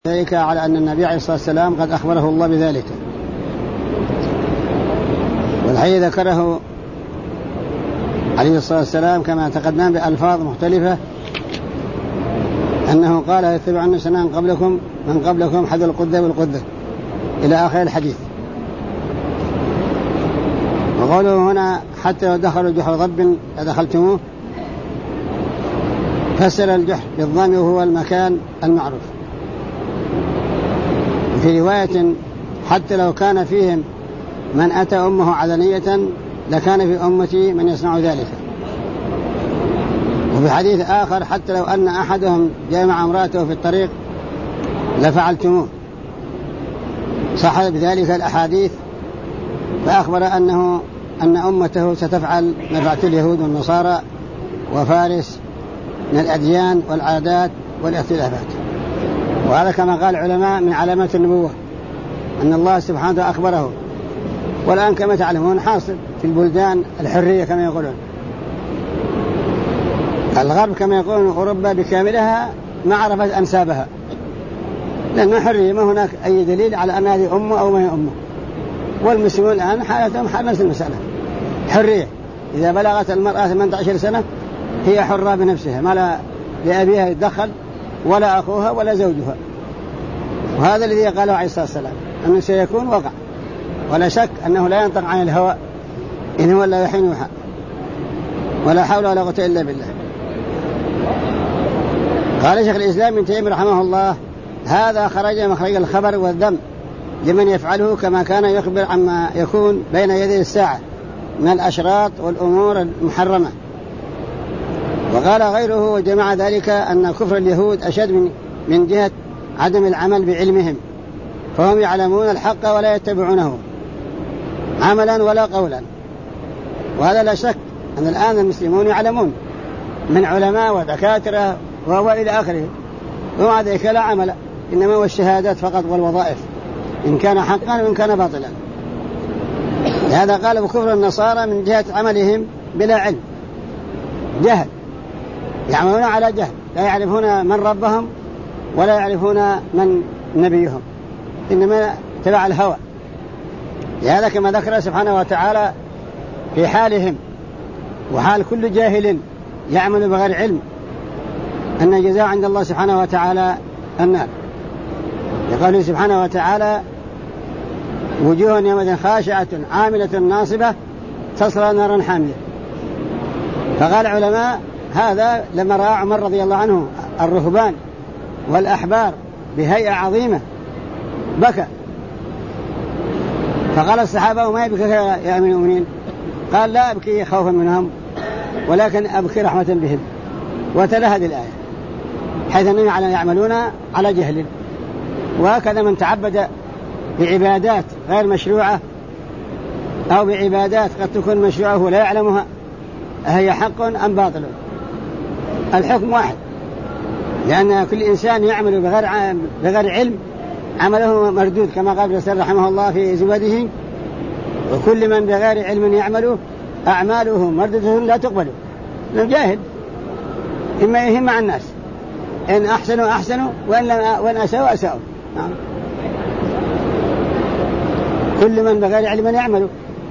ذلك على أن النبي عليه الصلاة والسلام قد أخبره الله بذلك. والحديث ذكره عليه الصلاة والسلام كما تقدم بألفاظ مختلفة أنه قال يتبعن سنن قبلكم من قبلكم حذو القدة والقدة إلى آخر الحديث. وقوله هنا حتى لو دخلوا جحر ضب لدخلتموه، فسر الجحر بالضم وهو المكان المعروف. في رواية حتى لو كان فيهم من أتى أمه علنية لكان في أمتي من يصنع ذلك. وفي حديث آخر حتى لو أن أحدهم جامع امرأته في الطريق لفعلتموه. صح بذلك الأحاديث، فأخبر أن أمته ستفعل ما فعلت اليهود والنصارى وفارس من الأديان والعادات والاختلافات. وهذا كما قال العلماء من علامات النبوة أن الله سبحانه وتعالى أخبره. والآن كما تعلمون حاصل في البلدان الحرية كما يقولون. الغرب كما يقولون أوروبا بكاملها ما عرفت أنسابها، لأنه حرية، ما هناك أي دليل على أن هذه أمه أو ما هي أمه. والمسلمون الآن حالتهم حال نفس المسألة، حرية. إذا بلغت المرأة 18 سنة هي حرة بنفسها، ما لا لأبيها يتدخل ولا أخوها ولا زوجها. وهذا الذي قاله عليه الصلاة والسلام أنه سيكون وقع، ولا شك أنه لا ينطق عن الهوى إن هو لا يحين يوحى، ولا حول ولا قوة إلا بالله. قال شيخ الإسلام ابن تيمية رحمه الله: هذا خرج مخرج الخبر والذم لمن يفعله، كما كان يخبر عما يكون بين يدي الساعة من الأشراط والأمور المحرمة. وقال غيره وجمع ذلك أن كفر اليهود أشد من جهة عدم العمل بعلمهم، فهم يعلمون الحق ولا يتبعونه عملا ولا قولا. وهذا لا شك أن الآن المسلمون يعلمون من علماء ودكاترة وإلى آخره، ومع ذلك لا عمل، إنما هو الشهادات فقط والوظائف، إن كان حقا وإن كان باطلا. لهذا قال بكفر النصارى من جهة عملهم بلا علم، جهل، يعملون على جهل، لا يعرفون من ربهم ولا يعرفون من نبيهم، إنما تبع الهوى. لهذا كما ذكر سبحانه وتعالى في حالهم وحال كل جاهل يعمل بغير علم أن جزاء عند الله سبحانه وتعالى النار. يقول سبحانه وتعالى: وجوه يومئذ خاشعة عاملة ناصبة تصلى نارا حامية. فقال العلماء هذا لما رأى عمر رضي الله عنه الرهبان والأحبار بهيئة عظيمة بكى. فقال الصحابة: وما يبكي يا أمير المؤمنين؟ قال: لا أبكي خوفا منهم ولكن أبكي رحمة بهم. وتلا هذه الآية حيث أنهم يعملون على جهل. وهكذا من تعبد بعبادات غير مشروعة أو بعبادات قد تكون مشروعة ولا يعلمها هي حق أم باطل، الحكم واحد، لأن كل إنسان يعمل بغير علم عمله مردود، كما قال ابن سيرين رحمه الله في زبده: وكل من بغير علم يعمل أعماله مردودة لا تقبل. الجاهل إما يهم مع الناس، إن أحسنوا أحسنوا وإن أساءوا أساءوا. كل من بغير علم يعمل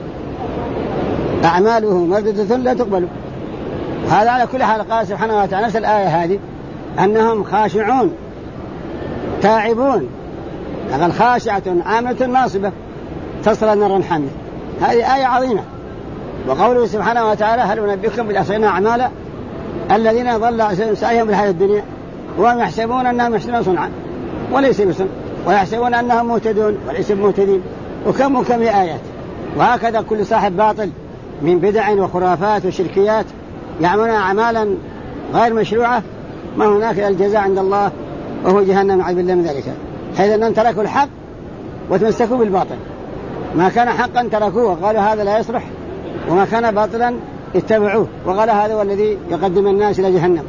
أعماله مردودة لا تقبل. هذا على كل حال. قال سبحانه وتعالى نفس الآية هذه أنهم خاشعون تاعبون، قال خاشعة عاملة ناصبة تصلى نارا حامية. هذه آية عظيمة. وقوله سبحانه وتعالى: هل ننبئكم بالأخسرين أعمالا الذين ضل سعيهم في الحياة الدنيا وهم يحسبون أنهم يحسنون صنعا وليس بصنع ويحسبون أنهم مهتدون وليس بمهتدين. وكم آيات. وهكذا كل صاحب باطل من بدع وخرافات وشركيات يعملون أعمالا غير مشروعة ما هناك الجزاء عند الله وهو جهنم، نعوذ بالله من ذلك. حيث أنهم تركوا الحق وتمسكوا بالباطل، ما كان حقا تركوه وقالوا هذا لا يصلح، وما كان باطلا اتبعوه وقال هذا هو الذي يقدم الناس إلى جهنم.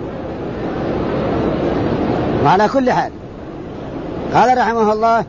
وعلى كل حال قال رحمه الله: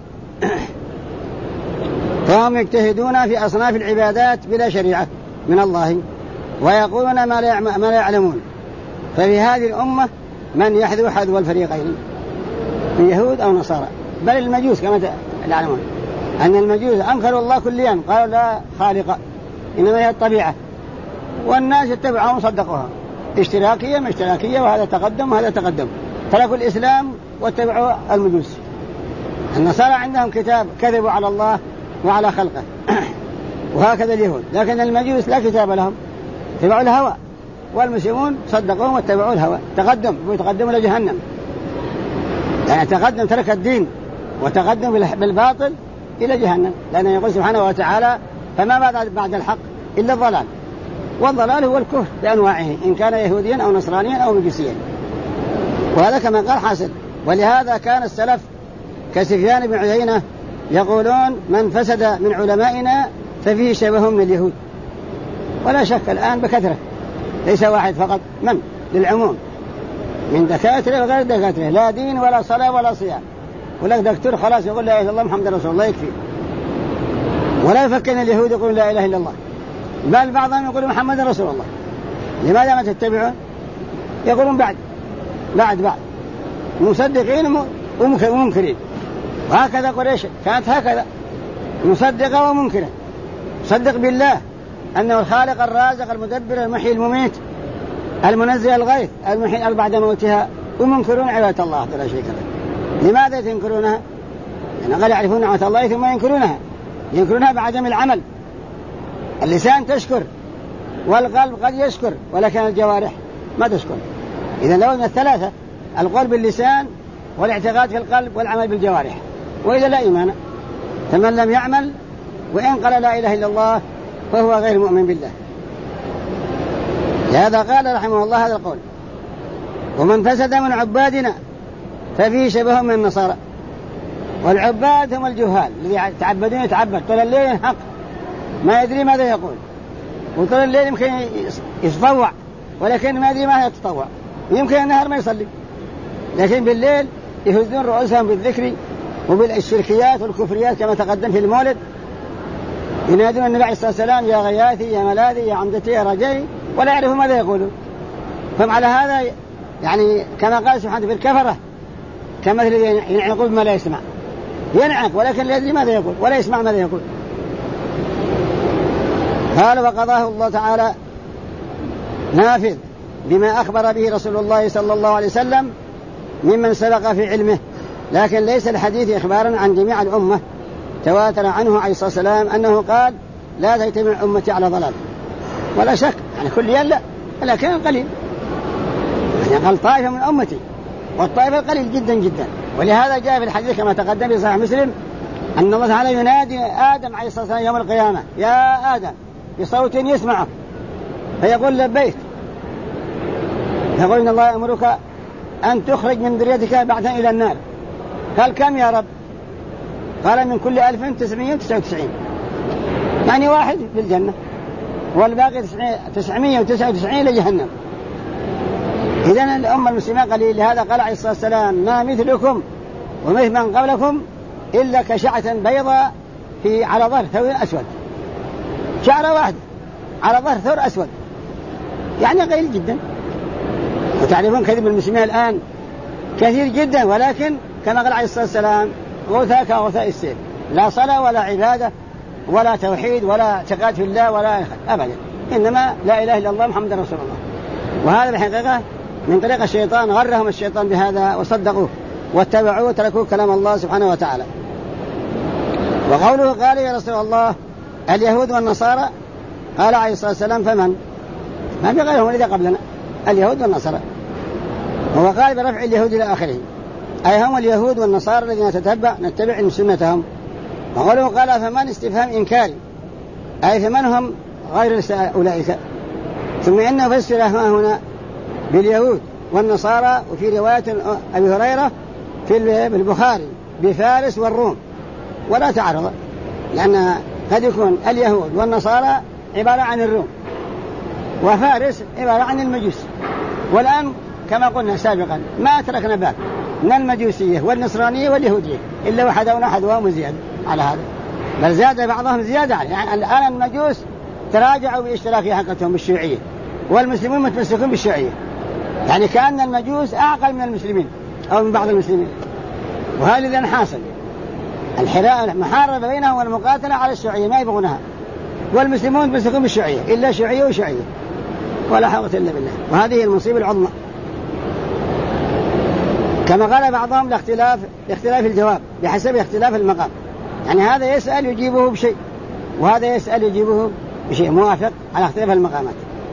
فهم يجتهدون في أصناف العبادات بلا شريعة من الله ويقولون ما لا يعلمون. ففي هذه الأمة من يحذو حذو الفريقين، من يهود أو نصارى، بل المجوس كما تعلمون أن المجوس أنكروا الله كليا، قالوا لا خالق إنما هي الطبيعة، والناس اتبعوهم وصدقوها، اشتراكية وهذا تقدم وهذا تقدم، تركوا الإسلام واتبعوا المجوس. النصارى عندهم كتاب كذبوا على الله وعلى خلقه وهكذا اليهود، لكن المجوس لا كتاب لهم، اتبعوا الهوى، والمسلمون صدقوهم واتبعوا الهوى، تقدموا إلى جهنم، يعني تقدم ترك الدين وتقدم بالباطل إلى جهنم، لأنه يقول سبحانه وتعالى فما بعد الحق إلا الضلال، والضلال هو الكفر بأنواعه إن كان يهوديا أو نصرانيا أو مجوسيا، وهذا كما قال حاصل. ولهذا كان السلف كسفيان بن عيينة يقولون من فسد من علمائنا ففيه شبه من اليهود، ولا شك الآن بكثرة، ليس واحد فقط، من للعموم من دكاترة وغير دكاترة، لا دين ولا صلاة ولا صيام، ولك دكتور خلاص يقول لا إله إلا الله محمد رسول الله يكفي، ولا يفكر أن اليهود يقولون لا إله إلا الله، بل بعضهم يقول محمد رسول الله. لماذا ما تتبعون؟ يقولون بعد مصدقين ومنكرين، وهكذا قريش كانت هكذا مصدقة ومنكرة، صدق بالله أنه الخالق الرازق المدبر المحيي المميت المنزل الغيث المحيي بعد موتها، ومنكرون عبادة الله ولا شيء كذا. لماذا تنكرونها؟ لأن قال يعرفون نعمة الله ثم ينكرونها بعدم العمل. اللسان تشكر والقلب قد يشكر، ولكن الجوارح ما تشكر. إذا لو من الثلاثة، القول باللسان والاعتقاد في القلب والعمل بالجوارح، وإذا لا إيمان. فمن لم يعمل وإن قال لا إله إلا الله فهو غير مؤمن بالله. لهذا قال رحمه الله هذا القول: ومن فسد من عبادنا ففيه شبه من النصارى. والعباد هم الجهال الذي يتعبدون يتعبد طول الليل ينحق ما يدري ماذا يقول، وطول الليل يمكن يتطوع ولكن ما يدري ماذا يتطوع، ويمكن النهار ما يصلي، لكن بالليل يهزون رؤوسهم بالذكر وبالشركيات والكفريات كما تقدم في المولد، ينادون النبي عليه الصلاة والسلام يا غياثي يا ملاذي يا عمدتي يا رجائي، ولا يعرفوا ماذا يقولون. فهم على هذا يعني كما قال سبحانه في الكفرة كمثل ينعق بما لا يسمع، ينعق ولكن لا يدري ماذا يقول ولا يسمع ماذا يقول. قال: وقضاه الله تعالى نافذ بما أخبر به رسول الله صلى الله عليه وسلم ممن سبق في علمه، لكن ليس الحديث إخبارا عن جميع الأمة، تواتر عنه عليه الصلاة والسلام أنه قال: لا تجتمع أمتي على ضلال. ولا شك يعني كل لا، لكن القليل، يعني قال طائفة من أمتي، والطائفة القليل جدا جدا. ولهذا جاء في الحديث كما تقدم في صحيح مسلم أن الله تعالى ينادي آدم عليه الصلاة والسلام يوم القيامة: يا آدم، بصوت يسمعه، فيقول لبيك، يقول إن الله يأمرك أن تخرج من ذريتك بعثا إلى النار. قال: كم يا رب؟ قال: من كل 1999، يعني واحد في الجنة والباقي 999 لجهنم. إذن الأمة المسلمة قليل. لهذا قال عليه الصلاة والسلام: ما مثلكم ومثل من قبلكم إلا كشعة بيضاء على ظهر ثور أسود، شعرة واحدة على ظهر ثور أسود، يعني قليل جدا. وتعرفون كذب المسلمين الآن كثير جدا، ولكن كما قال عليه الصلاة والسلام: غثاء كغثاء السيل، لا صلاة ولا عبادة ولا توحيد ولا اعتقاد في الله ولا أبدا، إنما لا إله إلا الله محمد رسول الله. وهذا الحقيقة من طريق الشيطان، غرهم الشيطان بهذا وصدقوه واتبعوه وتركوا كلام الله سبحانه وتعالى. وقوله قال: يا رسول الله اليهود والنصارى، قال عليه الصلاة والسلام: فمن؟ ما في غيرهم الذي قبلنا، اليهود والنصارى. هو قال برفع اليهود إلى آخره، أي هم اليهود والنصارى الذين نتبع سنتهم. وقوله قال: فمن؟ استفهام إنكاري، أي فمن هم غير أولئك. ثم إنه فسر هنا باليهود والنصارى، وفي رواية أبي هريرة في البخاري بفارس والروم، ولا تعرض، لأن قد يكون اليهود والنصارى عبارة عن الروم، وفارس عبارة عن المجوس. والآن كما قلنا سابقا ما تركنا باب من المجوسية والنصرانية واليهودية إلا وحدونا حدوهم زيادة على هذا، بل زاد بعضهم زيادة عليه. يعني الآن المجوس تراجعوا باشتراكية حقتهم بالشيوعية، والمسلمون متمسكون بالشيوعية، يعني كأن المجوس أعقل من المسلمين أو من بعض المسلمين. وهذا الذي حاصل المحاربة بينهم والمقاتلة على الشيوعية ما يبغونها، والمسلمون بيمسكون بالشيوعية إلا شيوعية وشيوعية ولا حول إلا بالله. وهذه المصيبة العظمى. كما قال بعضهم لاختلاف الجواب بحسب اختلاف المقام، يعني هذا يسأل يجيبه بشيء وهذا يسأل يجيبه بشيء موافق على اختلاف المقامات.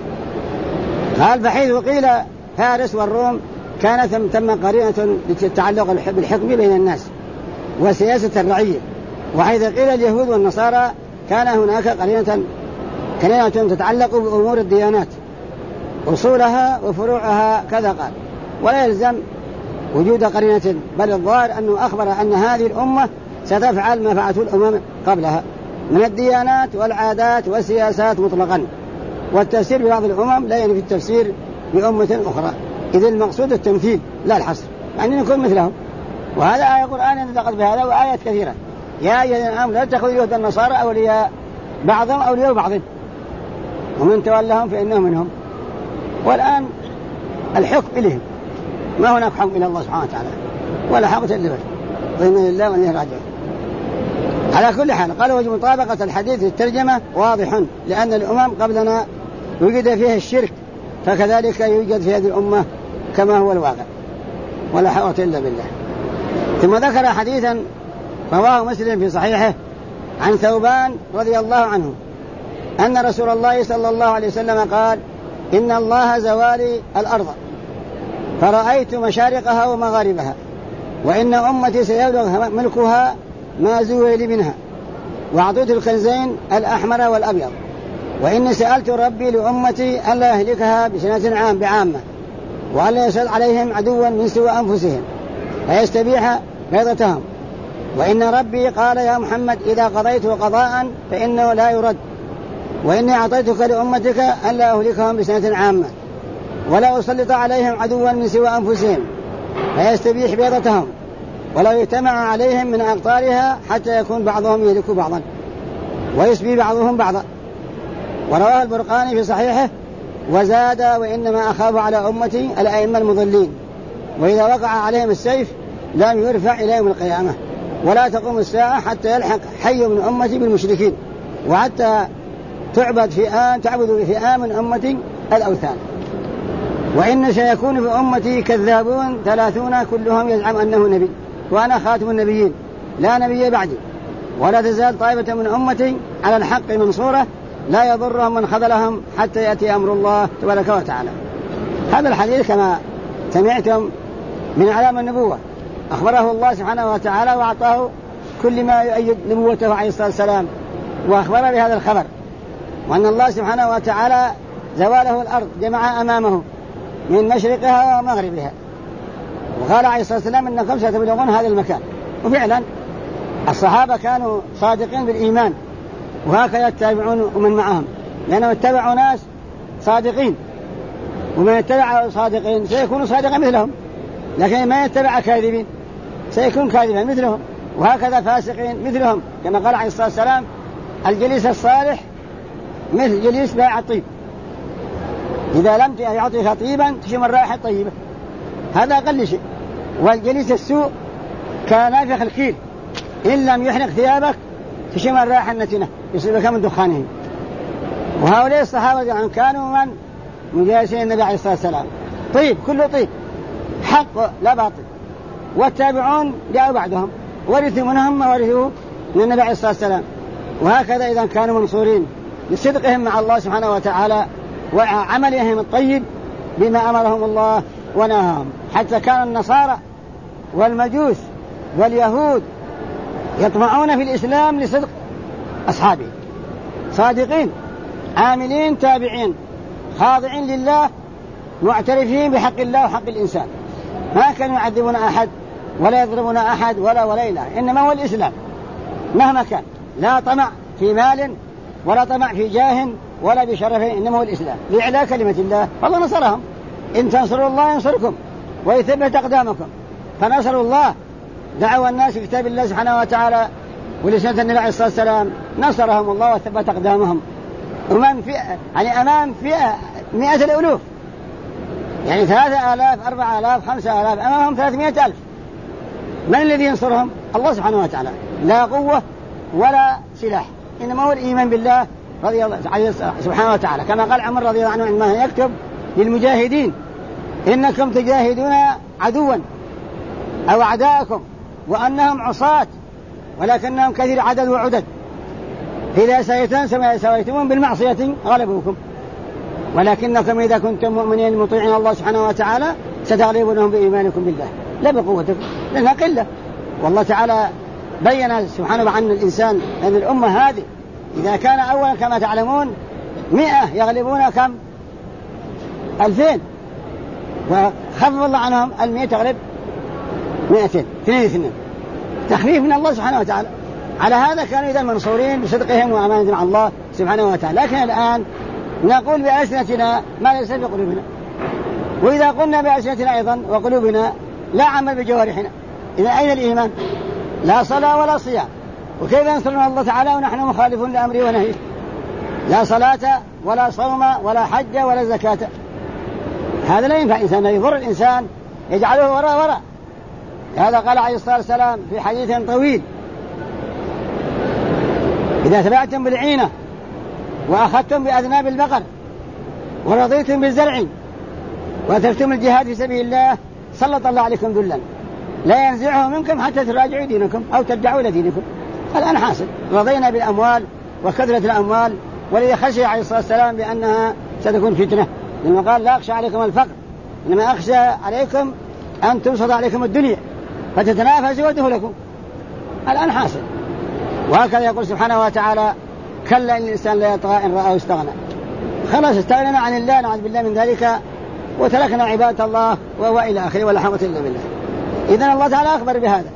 قال فحيث قيل فارس والروم كانت تم قرينة لتتعلق بالحكم بين الناس وسياسة الرعية، وحيث قيل اليهود والنصارى كان هناك قرينة تتعلق بأمور الديانات أصولها وفروعها كذا قال، ولا يلزم وجود قرينة، بل الظاهر أنه أخبر أن هذه الأمة ستفعل ما فعلته الأمم قبلها من الديانات والعادات والسياسات مطلقا، والتفسير ببعض الأمم لا ينفي التفسير بأمة أخرى، إذ المقصود التمثيل لا الحصر، يعني نكون مثلهم. وهذا آية قرآن ينطق بهذا وآيات كثيرة. يا أيها الذين آمنوا لا تتخذوا اليهود والنصارى أولياء بعضهم أولياء بعض ومن تولهم فإنهم منهم. والآن الحكم إليهم، ما هناك حكم إلى الله سبحانه وتعالى ولا حق إلا به، وإنا لله وإنا إليه راجعون. على كل حال قال وجه مطابقة الحديث للترجمة واضح، لأن الأمم قبلنا يوجد فيها الشرك، فكذلك يوجد في هذه الأمة كما هو الواقع، ولا حول إلا بالله. ثم ذكر حديثا رواه مسلم في صحيحه عن ثوبان رضي الله عنه أن رسول الله صلى الله عليه وسلم قال إن الله زوالي الأرض فرأيت مشارقها ومغاربها، وإن أمتي سيبلغ ملكها ما زويل منها، وأعطيت الكنزين الأحمر والأبيض، وإني سألت ربي لأمتي ألا يهلكها بسنة بعامة، وألا يسأل عليهم عدوا من سوى أنفسهم فيستبيح بيضتهم، وإن ربي قال يا محمد إذا قضيت قضاء فإنه لا يرد، وإني أعطيتك لأمتك ألا أهلكهم بسنة عامة ولا أسلط عليهم عدوا من سوى أنفسهم فيستبيح بيضتهم، ولا يجتمع عليهم من أقطارها حتى يكون بعضهم يهلك بعضا ويسبي بعضهم بعضا. ورواه البرقاني في صحيحه وزاد وإنما أخاف على أمتي الأئمة المضلين، وإذا وقع عليهم السيف لم يرفع إلى يوم القيامة، ولا تقوم الساعة حتى يلحق حي من أمتي بالمشركين، وحتى تعبد فئام من أمتي الأوثان. وإن سيكون في أمتي كذابون 30 كلهم يزعم أنه نبي، وأنا خاتم النبيين لا نبي بعدي، ولا تزال طائفة من أمتي على الحق منصورة لا يضرهم من خذلهم حتى يأتي أمر الله تبارك وتعالى. هذا الحديث كما سمعتم من علام النبوة، أخبره الله سبحانه وتعالى وأعطاه كل ما يؤيد نبوته عليه الصلاة والسلام، وأخبر بهذا الخبر، وأن الله سبحانه وتعالى زواله الأرض جمع أمامه من مشرقها ومغربها، وقال عليه الصلاة والسلام إنكم ستبلغون هذا المكان. وفعلا الصحابة كانوا صادقين بالإيمان، وهكذا يتبعون ومن معهم، لأنهم اتبعوا ناس صادقين، ومن يتبع صادقين سيكون صادقا مثلهم، لكن ما يتبع كاذبين سيكون كاذبا مثلهم، وهكذا فاسقين مثلهم، كما قال عليه الصلاة والسلام الجليس الصالح مثل جليس بائع الطيب، إذا لم يعطيك طيبا تشم الرائحة الطيبة، هذا أقل شيء. والجليس السوء كنافخ الكيل، إن لم يحرق ثيابك تشم الرائحة النتنة يصيبك من دخانهم. وهؤلاء الصحابة كانوا من مجالسين النبي عليه الصلاة والسلام، طيب كله طيب حق لا باطل، والتابعون جاءوا بعدهم ورثوا منهم ما ورثوا من النبي عليه الصلاة والسلام. وهكذا إذا كانوا منصورين لصدقهم مع الله سبحانه وتعالى وعملهم الطيب بما أمرهم الله ونهاهم، حتى كان النصارى والمجوس واليهود يطمعون في الإسلام لصدق أصحابه، صادقين عاملين تابعين خاضعين لله معترفين بحق الله وحق الإنسان، ما كانوا يعذبون أحد ولا يضربون أحد ولا إله، إنما هو الإسلام مهما كان، لا طمع في مال ولا طمع في جاه ولا بشرف، إنما هو الإسلام لإعلاء كلمة الله. فالله نصرهم، إن تنصروا الله ينصركم ويثبت أقدامكم، فنصروا الله دعوا الناس في كتاب الله سبحانه وتعالى ولسنة النبي عليه الصلاة والسلام، نصرهم الله وثبت أقدامهم، ومن يعني أمام فئة 100 الألوف، يعني 3000 4000 5000 أمامهم 300,000، من الذي ينصرهم؟ الله سبحانه وتعالى. لا قوة ولا سلاح، إنما هو الإيمان بالله رضي الله سبحانه وتعالى، كما قال عمر رضي الله عنه عندما يكتب للمجاهدين: إنكم تجاهدون عدوا أو أعداءكم وأنهم عصاة ولكنهم كثير عدد وعدد، إذا سويتم بالمعصية غلبوكم، ولكنكم إذا كنتم مؤمنين مطيعين الله سبحانه وتعالى ستغلبونهم بإيمانكم بالله لا بقوتكم، لأنها قلة. والله تعالى بين سبحانه عن الإنسان أن الأمة هذه إذا كان أولا كما تعلمون 100 يغلبون كم 2000، وخفف الله عنهم 100 تغلب 200 2 تخفيف من الله سبحانه وتعالى. على هذا كانوا إذا منصورين بصدقهم وأمانتهم مع الله سبحانه وتعالى. لكن الآن نقول بألسنتنا ما ليس في قلوبنا، وإذا قلنا بألسنتنا أيضا وقلوبنا لا عمل بجوارحنا، إذا أين الإيمان؟ لا صلاة ولا صيام، وكيف ينصرنا الله تعالى ونحن مخالفون لأمره ونهيه؟ لا صلاة ولا صوم ولا حج ولا زكاة. هذا لا ينفع إنسان، يضر الإنسان يجعله وراء. هذا قال عليه الصلاة والسلام في حديث طويل: إذا تبعتم بالعينة وأخذتم بأذناب البقر ورضيتم بالزرع وتركتم الجهاد في سبيل الله سلط الله عليكم ذلا لا ينزعه منكم حتى تراجعوا دينكم أو ترجعوا إلى دينكم. الآن حاصل، رضينا بالأموال وكثرة الأموال، ولذا خشي عليه الصلاة والسلام بأنها ستكون فتنة، لما قال: لا أخشى عليكم الفقر، إنما أخشى عليكم أن تبسط عليكم الدنيا فتتنافسوا ودخلكم. الآن حاصل. وهكذا يقول سبحانه وتعالى: كلا إن الإنسان لا يطغى إن رآه استغنى. خلاص استغنينا عن الله، نعوذ بالله من ذلك، وتركنا عبادة الله وإلى آخره، ولا حول إلا بالله. إذن الله تعالى أخبر بهذا.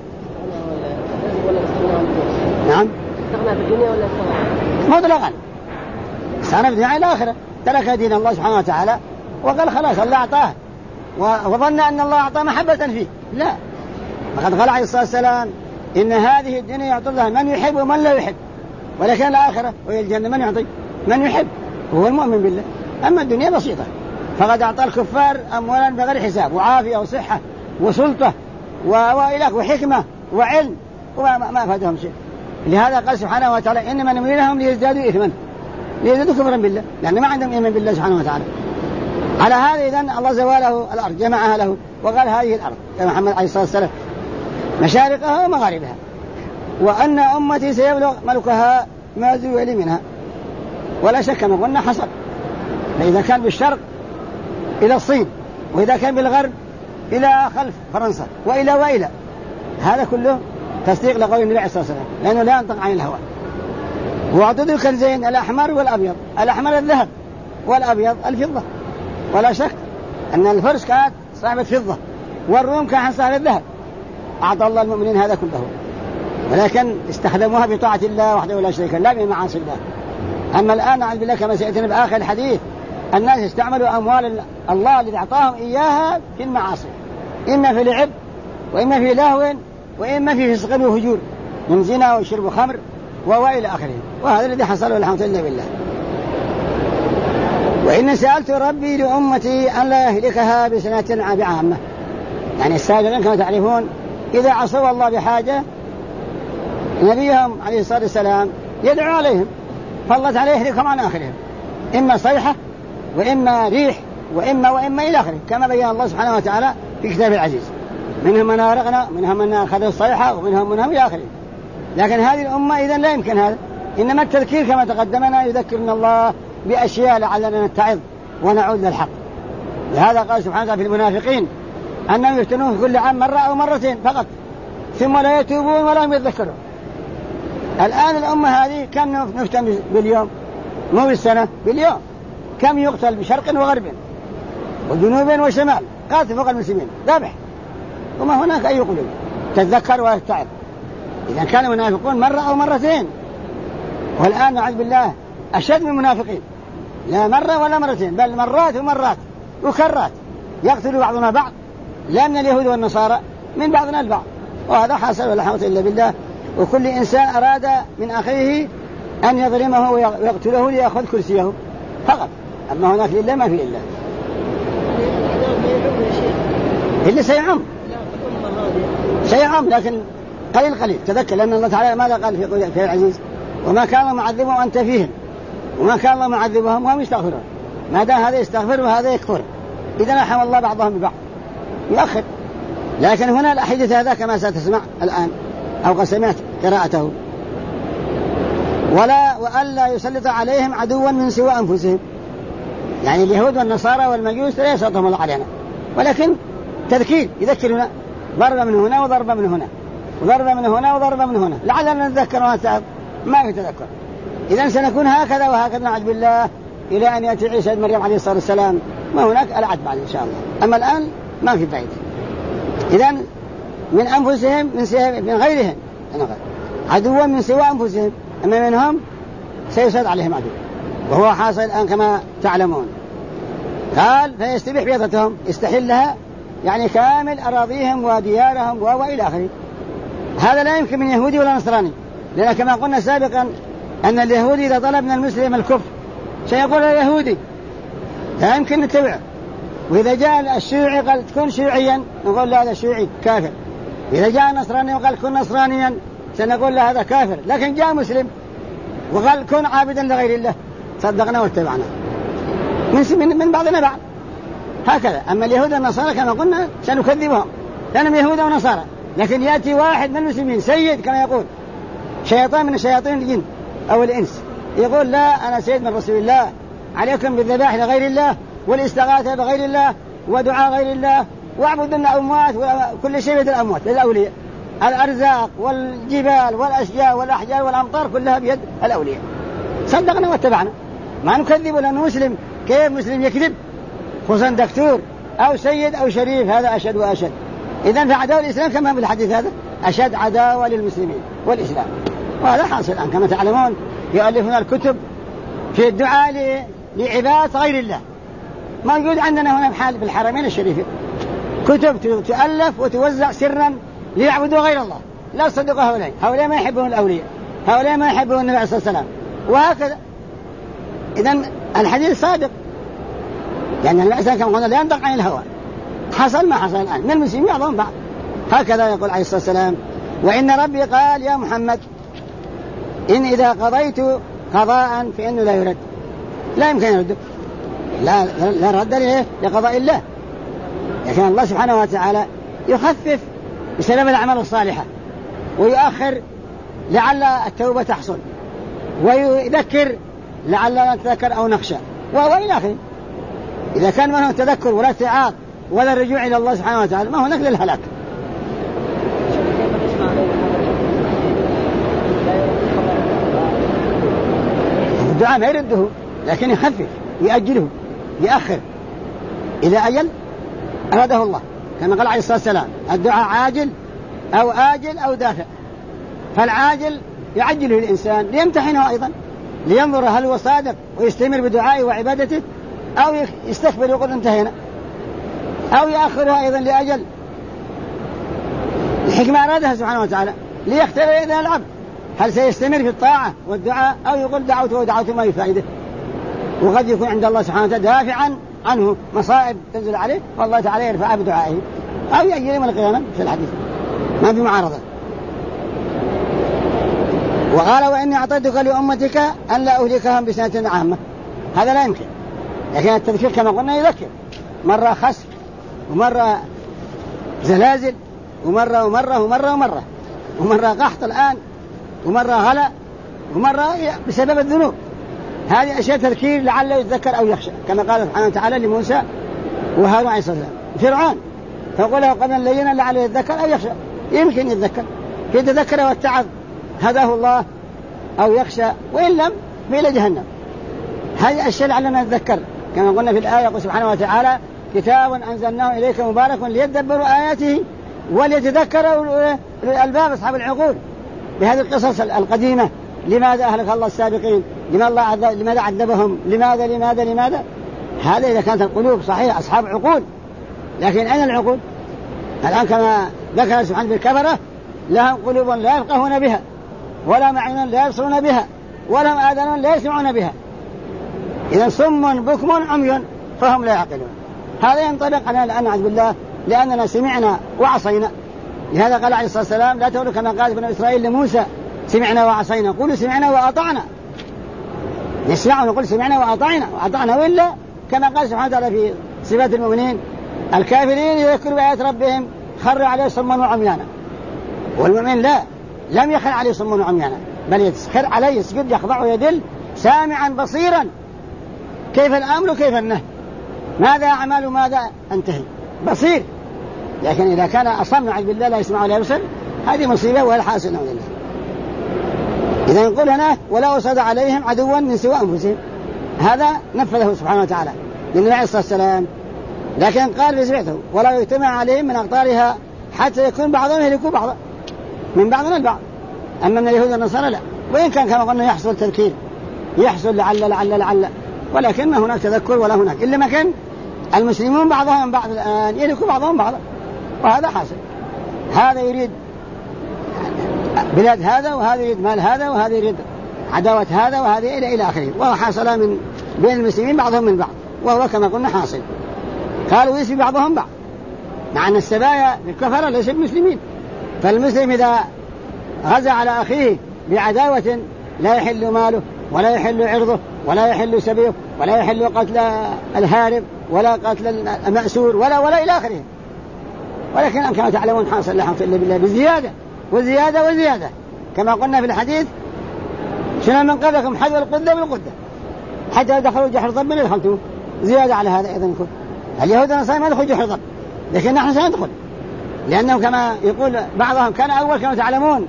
نعم، استغنى في الدنيا ولا استغنى مطلقا، استغنى في الدنيا إلى آخره، ترك دين الله سبحانه وتعالى وقال خلاص الله أعطاه، وظن أن الله أعطاه محبة فيه. لا، فقد قال عليه الصلاة والسلام: إن هذه الدنيا يعطي الله من يحب ومن لا يحب، ولكن الآخرة وهي الجنة من يعطي من يحب وهو المؤمن بالله. أما الدنيا بسيطة، فقد أعطى الكفار أموالا بغير حساب وعافية وصحة وسلطة وحكمة وعلم، وما أفادهم شيء. لهذا قال سبحانه وتعالى: إنما نملي لهم ليزدادوا إثما، ليزدادوا كفرا بالله، لأن ما عندهم إيمان بالله سبحانه وتعالى. على هذا إذن الله زواله الأرض جمعها له، وقال: هذه الأرض يا محمد عليه الصلاة والسلام مشارقها ومغاربها، وأن أمتي سيبلغ ملكها ما زوي منها. ولا شك ما قلنا حصل، فإذا كان بالشرق إلى الصين، وإذا كان بالغرب إلى خلف فرنسا وإلى هذا كله تصديق لقول النبي عليه الصلاة والسلام، لأنه لا ينطق عن الهوى. وعدد الكنزين الأحمر والأبيض، الأحمر الذهب والأبيض الفضة. ولا شك أن الفرس كانت صاحبة فضة، والروم كانت صاحبة الذهب. أعطى الله المؤمنين هذا كله، ولكن استخدموها بطاعة الله وحده لا شريك له، لا بمعاصي الله. أما الآن نعوذ بالله كما سيأتينا بآخر الحديث، الناس استعملوا أموال الله الذي أعطاهم إياها في المعاصي، إما في لعب وإما في لهو وإما في فسق وفجور، من زنا وشرب خمر وإلى آخره. وهذا الذي حصل والحمد لله بالله. وإن سألت ربي لأمتي أن لا يهلكها بسنة بعامة، يعني السابقين كما تعرفون إذا عصوا الله بحاجة نبيهم عليه الصلاة والسلام يدعو عليهم، فالله تعالى يهلكهم عن آخرهم، إما صيحة وإما ريح وإما إلى آخره، كما بيّن الله سبحانه وتعالى في كتاب العزيز: منهم من أغرقنا، منهم من أخذ الصيحة، ومنهم إلى آخره. لكن هذه الأمة إذن لا يمكن هذا، إنما التذكير كما تقدمنا يذكرنا الله بأشياء لعلنا نتعظ ونعود للحق. لهذا قال سبحانه وتعالى في المنافقين أنهم يفتنون في كل عام مرة أو مرتين فقط، ثم لا يتوبون ولا هم يتذكرون. الآن الأمة هذه كم نفتن باليوم؟ مو بالسنة، باليوم. كم يقتل بشرق وغرب وجنوب وشمال، قاتل فوق المسلمين ذبح، وما هناك أي قلوب تتذكر وتتعظ. إذا كان المنافقون مرة أو مرتين، والآن نعوذ بالله أشد من المنافقين، لا مرة ولا مرتين، بل مرات ومرات وكرات، يقتل بعضنا بعض، لا من اليهود والنصارى، من بعضنا البعض. وهذا حاصل ولا حول إلا بالله. وكل إنسان أراد من أخيه أن يظلمه ويقتله ليأخذ كرسيه فقط، أما هناك لله ما في لله. اللي سيعم شيء عام لكن قليل تذكر، لأن الله تعالى ماذا قال في العزيز؟ وما كان الله معذبهم وأنت فيهم، وما كان الله معذبهم وهم يستغفرون. ما دام هذا يستغفر وهذا يكفر، إذا رحم الله بعضهم ببعض يؤخر. لكن هنا الأحاديث هذا كما ستسمع الآن أو قد سمعت قراءته، وألا يسلط عليهم عدوا من سوى أنفسهم، يعني اليهود والنصارى والمجوس لا يسلطهم الله علينا، ولكن تذكير يذكرنا ضربة من هنا وضربة من هنا وضربة من هنا وضربة من هنا، لعلنا نتذكر ونتعظ، ما في تذكر. إذن سنكون هكذا وهكذا نعد بالله إلى أن يأتي عيسى بن مريم عليه الصلاة والسلام، ما هناك العد بعد إن شاء الله، أما الآن ما في فائدة. إذن من أنفسهم من غيرهم عدوا من سوى أنفسهم، أما منهم سيسد عليهم عدو، وهو حاصل الآن كما تعلمون. قال فيستبيح بيضتهم، يستحلها يعني كامل أراضيهم وديارهم وإلى آخره. هذا لا يمكن من يهودي ولا نصراني، لأن كما قلنا سابقا أن اليهودي إذا طلب من المسلم الكفر سيقول اليهودي لا يمكن نتبعه، وإذا جاء الشيوعي قال تكون شيوعيا نقول لا هذا شيوعي كافر، إذا جاء النصراني وقال كن نصرانيا سنقول له هذا كافر، لكن جاء مسلم وقال كن عابدا لغير الله صدقنا واتبعنا من بعضنا بعض هكذا. أما اليهود والنصارى كما قلنا سنكذبهم لأنهم يهود ونصارى، لكن يأتي واحد من المسلمين سيد كما يقول شيطان من الشياطين الجن أو الإنس يقول لا أنا سيد من رسول الله، عليكم بالذبائح لغير الله والاستغاثة بغير الله ودعاء غير الله واعبدوا الأموات وكل شيء بيد الأموات للأولياء، الأرزاق والجبال والأشجار والأحجار والأمطار كلها بيد الأولياء، صدقنا واتبعنا ما نكذب لأنه مسلم. كيف مسلم يكذب؟ خصوصا دكتور أو سيد أو شريف، هذا أشد وأشد. إذن فعداوة الإسلام كما في الحديث هذا أشد عداوة للمسلمين والإسلام، وهذا حاصل الآن كما تعلمون يؤلفون الكتب في الدعاء لعبادة غير الله، موجود عندنا هنا في الحرمين الشريفين كتب تؤلف وتوزع سرا ليعبدوا غير الله، لا تصدقوا هؤلاء ما يحبون الأولياء، هؤلاء ما يحبون النبي عليه الصلاة والسلام وهكذا. إذن الحديث صادق، يعني الإنسان كما قلنا لا ينطق عن الهوى، حصل ما حصل الآن من المسلمين بعضهم بعض، هكذا يقول عليه الصلاة والسلام وإن ربي قال يا محمد إن إذا قضيت قضاء فإنه لا يرد، لا يمكن يرده، لا رد لقضاء الله، لكن الله سبحانه وتعالى يخفف بسبب الأعمال الصالحة ويؤخر لعل التوبة تحصل ويذكر لعلنا نتذكر أو نخشى وإلى آخره. إذا كان ما هو تذكر ولا اتعاظ ولا الرجوع إلى الله سبحانه وتعالى ما هناك للهلاك. الدعاء ما يرده لكن يخفف يأجله يأخر إلى أجل أراده الله، كما قال عليه الصلاة والسلام الدعاء عاجل أو آجل أو دافع، فالعاجل يعجله الإنسان ليمتحنه أيضا لينظر هل هو صادق ويستمر بدعائه وعبادته أو يستكبر ويقول انتهينا، أو يأخرها أيضا لأجل الحكمة أرادها سبحانه وتعالى ليختبر إذن العبد هل سيستمر في الطاعة والدعاء أو يقول دعوته ما يفائده، وقد يكون عند الله سبحانه وتعالى دافعا عنه مصائب تنزل عليه والله تعالى يرفعها بدعائه أو يأجل يوم القيامة في الحديث ما في معارضة. وقال وإني أعطيتك لأمتك أن لا أهلكهم بسنة عامة، هذا لا يمكن، لكن التذكير كما قلنا يذكر مرة خسف ومرة زلازل ومرة قحط الآن ومرة غلا ومرة بسبب الذنوب، هذه أشياء تذكير لعله يتذكر أو يخشى، كما قال سبحانه وتعالى لموسى وهارون عليه الصلاة والسلام فرعون فقال له قبل لينا لعله يتذكر أو يخشى، يمكن يتذكر يتذكر والتعظ هداه الله أو يخشى، وإن لم فإلى جهنم. هذه الأشياء لعلنا نتذكر كما قلنا في الآية يقول سبحانه وتعالى كتاب أنزلناه إليك مبارك ليدبروا آياته وليتذكروا الألباب أصحاب العقول بهذه القصص القديمة، لماذا أهلك الله السابقين، لماذا عذبهم، لماذا هذا إذا كانت القلوب صحيح أصحاب عقول، لكن أين العقول الآن كما ذكر سبحانه بالكفرة لهم قلوب لا يفقهون بها ولا معين لا يبصرون بها ولهم آذان لا يسمعون بها، إذا صم بكم عمي فهم لا يعقلون. هذا ينطبق علينا الآن نعوذ بالله لأننا سمعنا وعصينا لهذا قال عليه الصلاة والسلام لا تقولوا كما قال بنو إسرائيل لموسى سمعنا وعصينا، قولوا سمعنا وأطعنا. نسمع ونقول سمعنا وأطعنا وإلا كما قال سبحانه وتعالى في صفات المؤمنين الكافرين يذكروا بآيات ربهم خر عليه صما وعميانا، والمؤمن لا، لم يخر عليه صما وعميانا بل يخر عليه يسجد يخضع ويدل سامعا بصيرا كيف الأمر وكيف النهي، ماذا أعمل وماذا أنتهي، بصير. لكن إذا كان أصم نعوذ بالله لا يسمع ولا يبصر هذه مصيبة وهي الحاصل نعوذ بالله. إذا يقول هنا ولا أصعد عليهم عدوا من سوى أنفسهم، هذا نفذه سبحانه وتعالى للنبي عليه الصلاة والسلام، لكن قال بسمعته ولا يجتمع عليهم من أقطارها حتى يكون بعضهم يهلكوا بعضا من بعضنا البعض. أما من اليهود والنصارى لا، وإن كان كما قلنا يحصل تذكير، يحصل لعل ولكن ما هناك تذكر ولا هناك إلا ما كان المسلمون بعضهم من بعض الآن يهلكوا بعضهم بعضا، وهذا حاصل. هذا يريد بلاد هذا، وهذا يريد مال هذا، وهذا يريد عداوة هذا، وهذا إلى آخره، وحصل من بين المسلمين بعضهم من بعض، وهو كما قلنا حاصل. قالوا يسبي بعضهم بعض، مع أن السبايا بالكفرة ليس المسلمين، فالمسلم إذا غزا على أخيه بعداوة لا يحل ماله ولا يحل عرضه ولا يحل سبيه ولا يحل قتل الهارب ولا قتل المأسور ولا إلى آخره. ولكن كما تعلمون حاصل لا حول إلا بالله بزيادة وزيادة كما قلنا في الحديث شنو من قبلكم حذو القدة بالقدة حتى دخلوا جحر ضب من دخلتوه، زيادة على هذا أيضا يكون. اليهود والنصارى ما يدخلوا جحر ضب، لكن نحن سندخل، لأنه كما يقول بعضهم كان أول كما تعلمون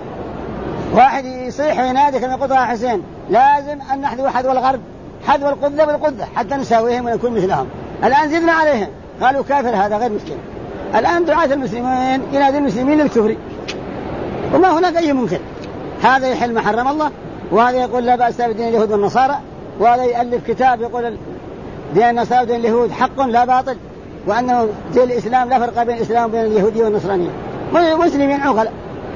واحد يصيح وينادي كما يقول طه حسين لازم أن نحذو حذو الغرب حذو القدة بالقدة حتى نساويهم ونكون مثلهم. الآن زدنا عليهم قالوا كافر هذا غير مسلم. الآن دعاة المسلمين ينادي المسلمين للكفر، وما هناك أي ممكن. هذا يحل ما حرم الله، وهذا يقول لا بأس بدين اليهود والنصارى، وهذا يألف كتاب يقول دين النصارى ودين اليهود حق لا باطل، وأنه دين الإسلام لا فرق بين الإسلام وبين اليهودية والنصرانية. مسلمين عقلاء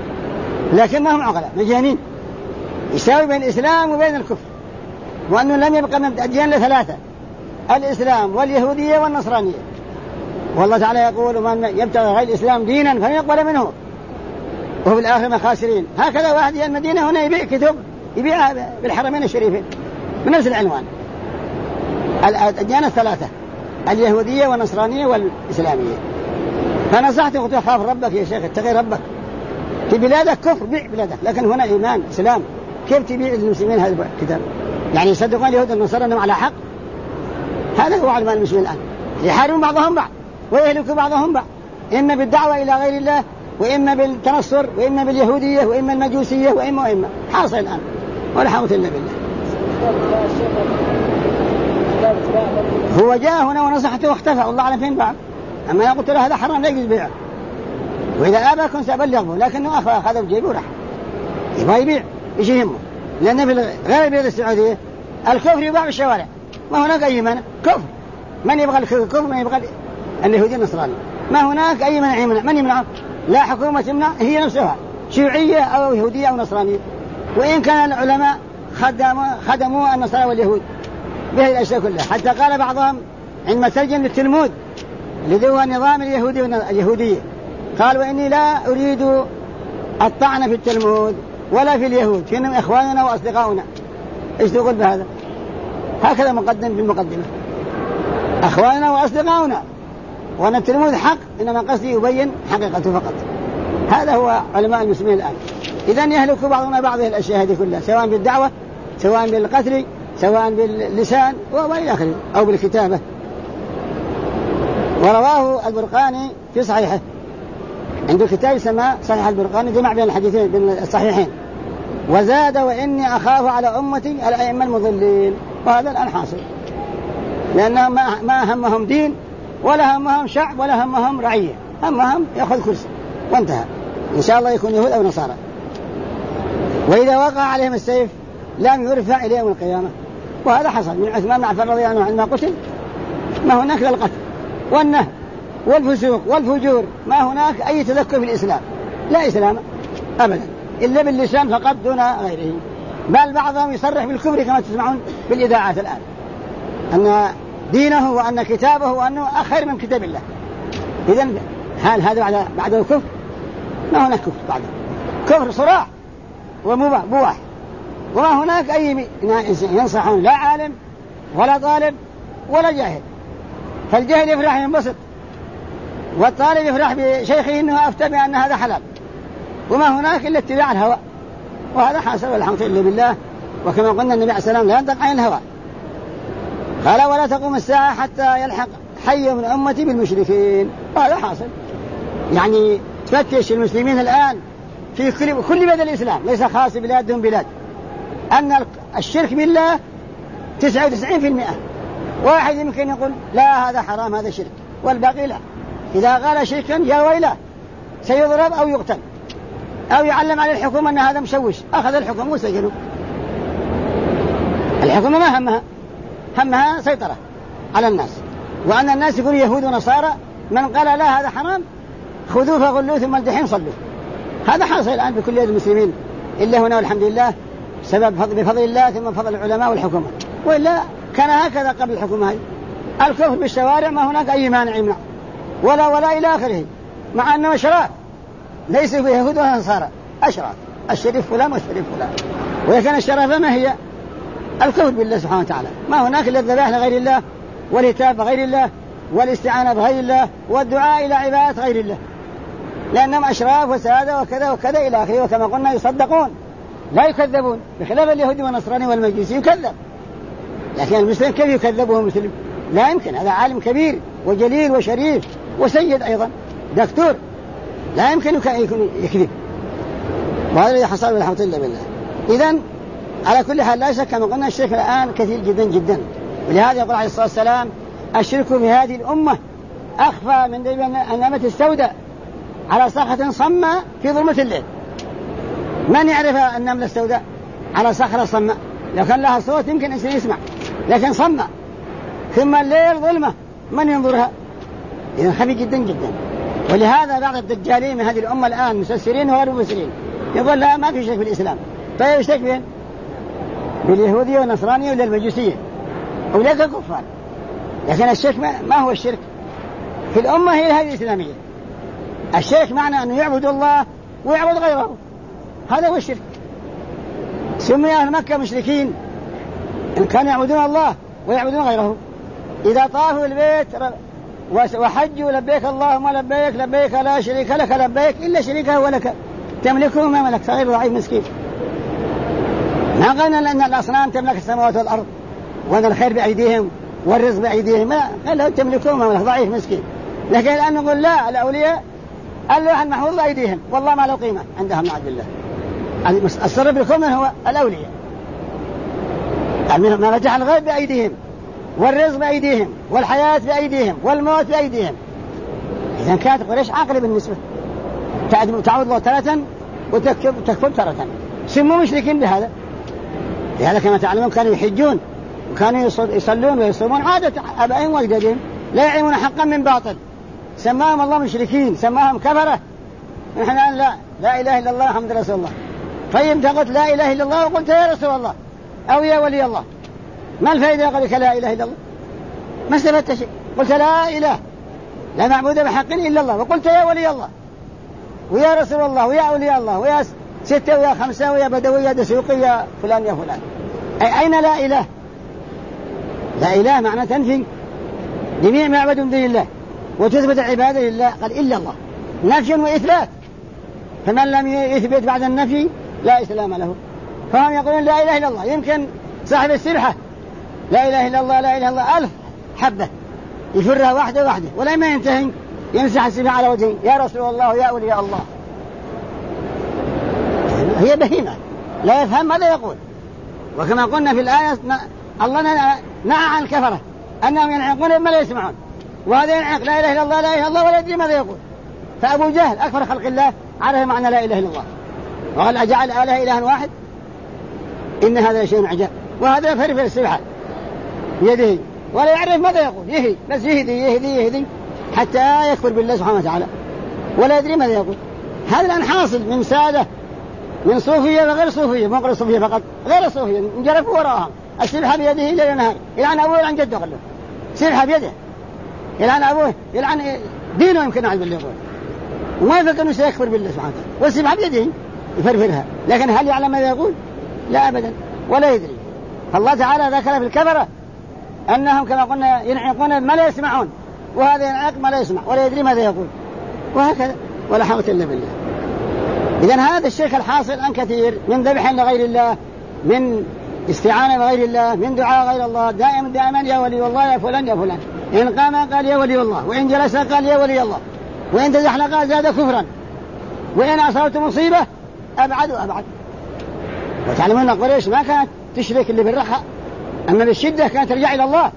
لكنهم عقلاء مجانين، يساوي بين الإسلام وبين الكفر، وأنه لم يبقى من الأديان لثلاثة: الإسلام واليهودية والنصرانية. والله تعالى يقول من يبتغي غير الإسلام دينا فلن يقبل منه وهو بالآخرة خاسرين. هكذا واحد في المدينة هنا يبيع كتب يبيعها بالحرمين الشريفين بنفس العنوان. الأديان الثلاثة اليهودية والنصرانية والإسلامية. فنصحت قلت خاف ربك يا شيخ، اتقي ربك، في بلادك كفر بيع بلادك، لكن هنا إيمان إسلام، كيف تبيع للمسلمين هذا الكتاب؟ يعني يصدقون اليهود والنصارى أنهم على حق؟ هذا هو علم المسلمين الآن، يحاربون بعضهم بعض ويهلكوا بعضهم بعض، إما بالدعوة إلى غير الله، وإما بالتنصر، وإما باليهودية، وإما المجوسية، وإما حاصل الآن ولا حول إلا بالله. هو جاء هنا ونصحته واختفى، والله أعلم فين بعد. أما أنا قلت له هذا حرام لا يجوز بيعه، وإذا أبى كنت أبلغه، لكنه أخذه بجيبه وراح يبغى يبيع إيش يهمه، لأن في غير البلاد السعودية الكفر يباع بالشوارع، ما هناك أي منع كفر. من يبغى الكفر من يبغى اليهودية النصرانية، ما هناك أي منع من يمنعه، لا حكومة تمنع، هي نفسها شيوعية أو يهودية أو نصرانية. وإن كان العلماء خدموا النصارى واليهود بهذه الأشياء كلها، حتى قال بعضهم عندما ترجم للتلمود الذي هو النظام اليهودية قال وإني لا أريد الطعن في التلمود ولا في اليهود، فإنهم إخواننا وأصدقاؤنا. إيش تقول بهذا؟ هكذا مقدم بالمقدمة، أخواننا وأصدقاؤنا، وأن التلمود حق، إنما قصدي يبين حقيقته فقط. هذا هو علماء المسلمين الآن. إذن يهلك بعضنا بعض الأشياء هذه كلها، سواء بالدعوة، سواء بالقتل، سواء باللسان وإلى آخره، أو بالكتابة. ورواه البرقاني في صحيحه، عنده كتاب يسمى صحيح البرقاني، جمع بين الحديثين بين الصحيحين، وزاد وإني أخاف على أمتي الأئمة المضلين. وهذا الآن حاصل، لأنهم ما همهم دين ولا همهم شعب ولا همهم رعية، همهم يأخذ كرسي وانتهى. إن شاء الله يكون يهود أو نصارى. وإذا وقع عليهم السيف لم يرفع إلى يوم القيامة. وهذا حصل من عثمان بن عفان رضي الله عنه عندما قتل، ما هناك للقتل والنهب والفسوق والفجور، ما هناك أي تذكر في الإسلام، لا إسلام أبدا إلا باللسان فقط دون غيره. بل بعضهم يصرح بالكفر كما تسمعون في الإذاعات الآن، أن دينه وأن كتابه وأنه أخير من كتاب الله. إذن هل هذا بعد الكفر؟ ما هناك كفر بعده، كفر صراح ومباح، وما هناك أي ينصحون لا عالم ولا طالب ولا جاهل. فالجاهل يفرح ينبسط، والطالب يفرح بشيخه أنه أفتى بأن هذا حلال، وما هناك إلا اتباع الهوى، وهذا حاصل والحمد لله بالله. وكما قلنا النبي عليه السلام لا ينطق عن الهوى، قال ولا تقوم الساعة حتى يلحق حي من أمتي بالمشركين، وهذا حاصل. يعني تفتش المسلمين الآن في كل بلاد الإسلام، ليس خاص بلاد دون بلاد، أن الشرك بالله 99%. واحد يمكن يقول لا هذا حرام هذا شرك، والباقي لا. إذا قال شركا يا ويله سيضرب أو يقتل أو يعلم على الحكومة أن هذا مشوش، أخذ الحكم وسجنه. الحكومة ما همها سيطرة على الناس، وأن الناس يقولوا يهود ونصارى، من قال لا هذا حرام خذوه فغلوه ثم الدحين صلوه. هذا حاصل الآن بكل يد المسلمين، إلا هنا والحمد لله بفضل الله ثم بفضل العلماء والحكومة، وإلا كان هكذا قبل الحكومة هاي. الكفر بالشوارع ما هناك أي مانع يمنع، ولا إلى آخره، مع أنه أشراف ليس بيهود ولا نصارى، أشراف، الشريف فلان والشريف فلان. وإذا كان الشرافة ما هي الكفر بالله سبحانه وتعالى، ما هناك إلا الذبائح لغير الله، والهتاف بغير الله، والاستعانة بغير الله، والدعاء إلى عبادة غير الله، لأنهم أشراف وسادة وكذا وكذا إلى آخره. وكما قلنا يصدقون لا يكذبون، بخلاف اليهود والنصراني والمجوسي يكذب، لكن المسلم كيف يكذبه مسلم؟ لا يمكن، هذا عالم كبير وجليل وشريف وسيد أيضا دكتور، لا يمكن يكون يكذب. وهذا الذي حصل والحمد لله بالله. إذن على كل حال لا شك كما قلنا الشرك الآن كثير جدا جدا، ولهذا يقول عليه الصلاة والسلام الشرك في هذه الأمة أخفى من النملة السوداء على صخرة صماء في ظلمة الليل. من يعرف النملة السوداء على صخرة صماء؟ لو كان لها صوت يمكن إنسان يسمع، لكن صماء ثم الليل ظلمة، من ينظرها؟ إذن خفي جدا جدا. ولهذا بعض الدجالين من هذه الأمة الآن مسسرين وغير مفسرين يقول لا ما في شرك في الإسلام. طيب يشترك بين باليهودية والنصرانية ولا المجوسية أولئك كفار، لكن الشرك ما هو الشرك في الأمة؟ هي هذه الإسلامية. الشرك معنى أنه يعبد الله ويعبد غيره، هذا هو الشرك. سمي أهل مكة مشركين إن كانوا يعبدون الله ويعبدون غيره. إذا طافوا البيت وحجوا لبيك اللهم لبيك لبيك لا شريك لك لبيك إلا شريكه ولك تملكه ما ملك صغير ضعيف مسكين. ما قلنا أن الأصنام تملك السماوات والأرض وأن الخير بأيديهم والرزق بأيديهم، لا، قال تملكه ما ملك ضعيف مسكين. لكن الآن نقول لا، الأولياء اللوح المحفوظ بأيديهم والله ما له قيمة عندهم نعوذ بالله. السر بالكون هو الأولياء، ما فتح الغيب بأيديهم والرزق بأيديهم والحياة بأيديهم والموت بأيديهم. إذن كانت قريش عاقلة بالنسبة، تعود الله تارة وتكفر تارة، سموا مشركين بهذا. لهذا كما تعلمون كانوا يحجون وكانوا يصلون ويصومون عادة أبائهم وأجدادهم، لا يعلمون حقا من باطل، سماهم الله مشركين، سماهم كفرة. نحن الآن لا إله إلا الله محمد رسول الله. طيب أنت قلت لا إله إلا الله وقلت يا رسول الله أو يا ولي الله، ما الفائدة قولك لا إله إلا الله؟ ما استفدت شيء. قلت لا إله لا معبود بحق إلا الله، وقلت يا ولي الله ويا رسول الله ويا أولياء الله ويا ستة ويا خمسة ويا بدوي يا دسوقي يا فلان يا فلان. أين لا إله؟ لا إله معنى تنفي جميع ما يعبد من دون الله وتثبت العبادة لله، قال إلا الله، نفي وإثبات. فمن لم يثبت بعد النفي لا إسلام له. فهم يقولون لا إله إلا الله. يمكن صاحب السبحة لا إله إلا الله لا إله إلا الله 1000 حبة يفرها واحدة ولا ما ينتهي يمسح السبحة على وجهه يا رسول الله يا أولياء الله. هي بهيمة لا يفهم ماذا يقول. وكما قلنا في الآية الله نهى عن الكفرة أنهم ينعقون ما لا يسمعون، وهذا ينعق لا إله إلا الله لا إله إلا الله ولا يدري ماذا يقول. فأبو جهل أكبر خلق الله عرف معنى لا إله إلا الله وقال أجعل آله إله واحد إن هذا شيء عجاب. وهذا فرفر السبحة يده ولا يعرف ماذا يقول، يهي بس يهدي حتى يكفر بالله سبحانه وتعالى ولا يدري ماذا يقول. هذا الآن حاصل من سادة من صوفية وغير صوفية، مو غير صوفية فقط، غير صوفية انجرفوا وراهم. السبحة بيده إلى ينهار، يلعن أبوه يلعن جده قال له سبحة بيده، يلعن أبوه يلعن دينه يمكن أعلم بالله يقول. وما يفكر أنه سيكفر بالله سبحانه وتعالى، والسبحة بيده يفرفرها، لكن هل يعلم ماذا يقول؟ لا أبدا ولا يدري. فالله تعالى ذكر في الكفرة أنهم كما قلنا ينعقون ما لا يسمعون، وهذا ينعق ما لا يسمع ولا يدري ماذا يقول، وهكذا ولا حول إلا بالله. إذن هذا الشرك الحاصل عن كثير من ذبح لغير الله، من استعانة بغير الله، من دعاء غير الله، دائما يا ولي الله يا فلان يا فلان، إن قام قال يا ولي الله، وإن جلس قال يا ولي الله، وإن تزحلق زاد كفرا، وإن أصابت مصيبة أبعد وأبعد. وتعلمون أن قريش ما كانت تشرك اللي بالرخاء، أما بالشدة كانت ترجع إلى الله،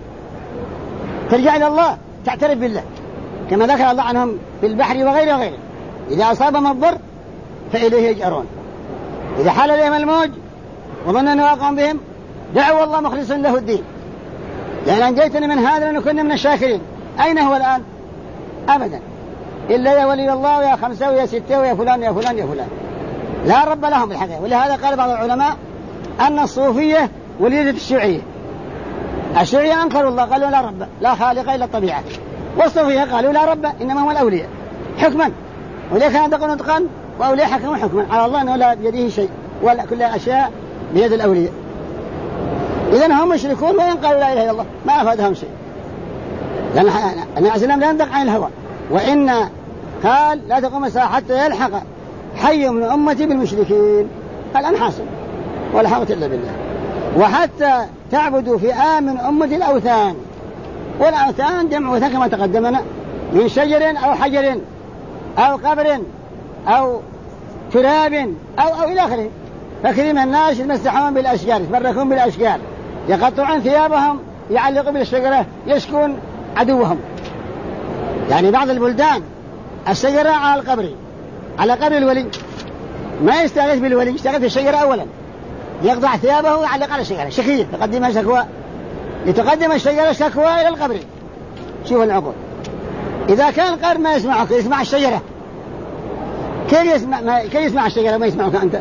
ترجع إلى الله تعترف بالله، كما ذكر الله عنهم في البحر وغيره. إذا أصابهم الضر فإليه يجأرون، إذا حال بهم الموج وظن أنه واقع بهم دعوا الله مخلصا له الدين، لأن أنجيتني من هذا لنكون من الشاكرين. أين هو الآن؟ أبدا، إلا يا ولي الله ويا خمسة ويا ستة ويا فلان يا فلان يا فلان، لا رب لهم بالحقيقة. ولهذا قال بعض العلماء أن الصوفية وليدة الشيوعية. الشيوعية أنكروا الله، قالوا لا رب لا خالق إلا الطبيعة، والصوفية قالوا لا رب إنما هو الأولياء حكما، وليه كان يدقون نطقا وأولياء حكموا حكما على الله أنه لا بيده شيء ولا كل أشياء بيد الأولياء. إذن هم مشركون وإن قالوا لا إله إلا الله ما أفادهم شيء، لأن الإسلام لا ينطق عن الهوى. وإن قال لا تقوم الساعة حتى يلحق حي من أمتي بالمشركين، الآن حاصل ولا حول إلا بالله. وحتى تعبدوا فئام من أمتي الأوثان، والأوثان جمع وثن كما تقدمنا، من شجر أو حجر أو قبر أو تراب أو إلى آخره. فكثير من الناس يتمسحون بالأشجار، يتبركون بالأشجار، يقطعون ثيابهم، يعلقون بالشجرة، يشكون عدوهم. يعني بعض البلدان الشجرة على القبر، على قبر الولي، ما يستغيث بالولي، يستغيث بالشجرة أولا، يقطع ثيابه ويعلق على الشجرة، شكية تقدم شكوى، لتقدم الشجرة شكوى إلى القبر. شوف العقول، إذا كان القبر ما يسمعك يسمع الشجرة، كيف يسمع الشجرة ما يسمعك أنت؟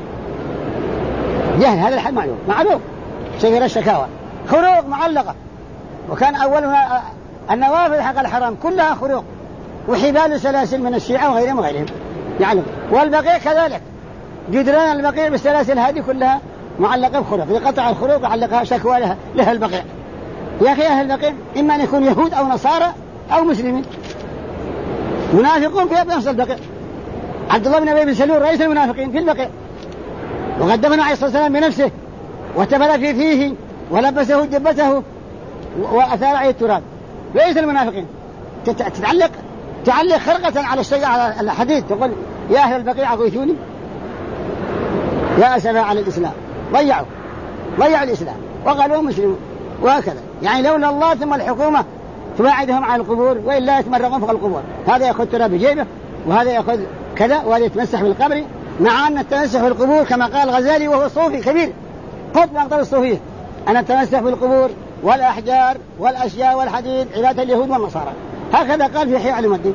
جهل، هذا الحال معلوم. شجرة شكاوى خروق معلقة، وكان أولها النوافذ حق الحرام كلها خروق وحبال سلاسل من الشيعة وغيرهم يعني. والبقيع كذلك، جدران البقيع بالسلاسل هذه كلها معلقة بخروق، يقطع الخروق وعلقها شكوى لها البقيع. يا أخي أهل البقيع إما أن يكون يهود أو نصارى أو مسلمين، منافقون في نفس البقيع. عبد الله بن أبي بن سلول رئيس المنافقين في البقيع، وقدمنا عليه الصلاة والسلام بنفسه وتبل في فيه ولبسه جبته وأثار عليه التراب. رئيس المنافقين تعلق خرقة على الشجرة على الحديد، تقول يا أهل البقيع أغيثوني. يا أسفا على الإسلام، ضيعوا الإسلام وقالوا مسلمون. وهكذا يعني لولا الله ثم الحكومة تباعدهم عن القبور، وإلا يتمرقون فوق القبور. هذا يأخذ تراب بجيبه، وهذا يأخذ كذا، وهذا يتمسح بالقبر. مع أن التمسح بالقبور كما قال الغزالي وهو صوفي كبير قطب من أقطاب الصوفية، أن التمسح بالقبور والأحجار والأشياء والحديد عبادة اليهود والنصارى، هكذا قال في إحياء علوم الدين.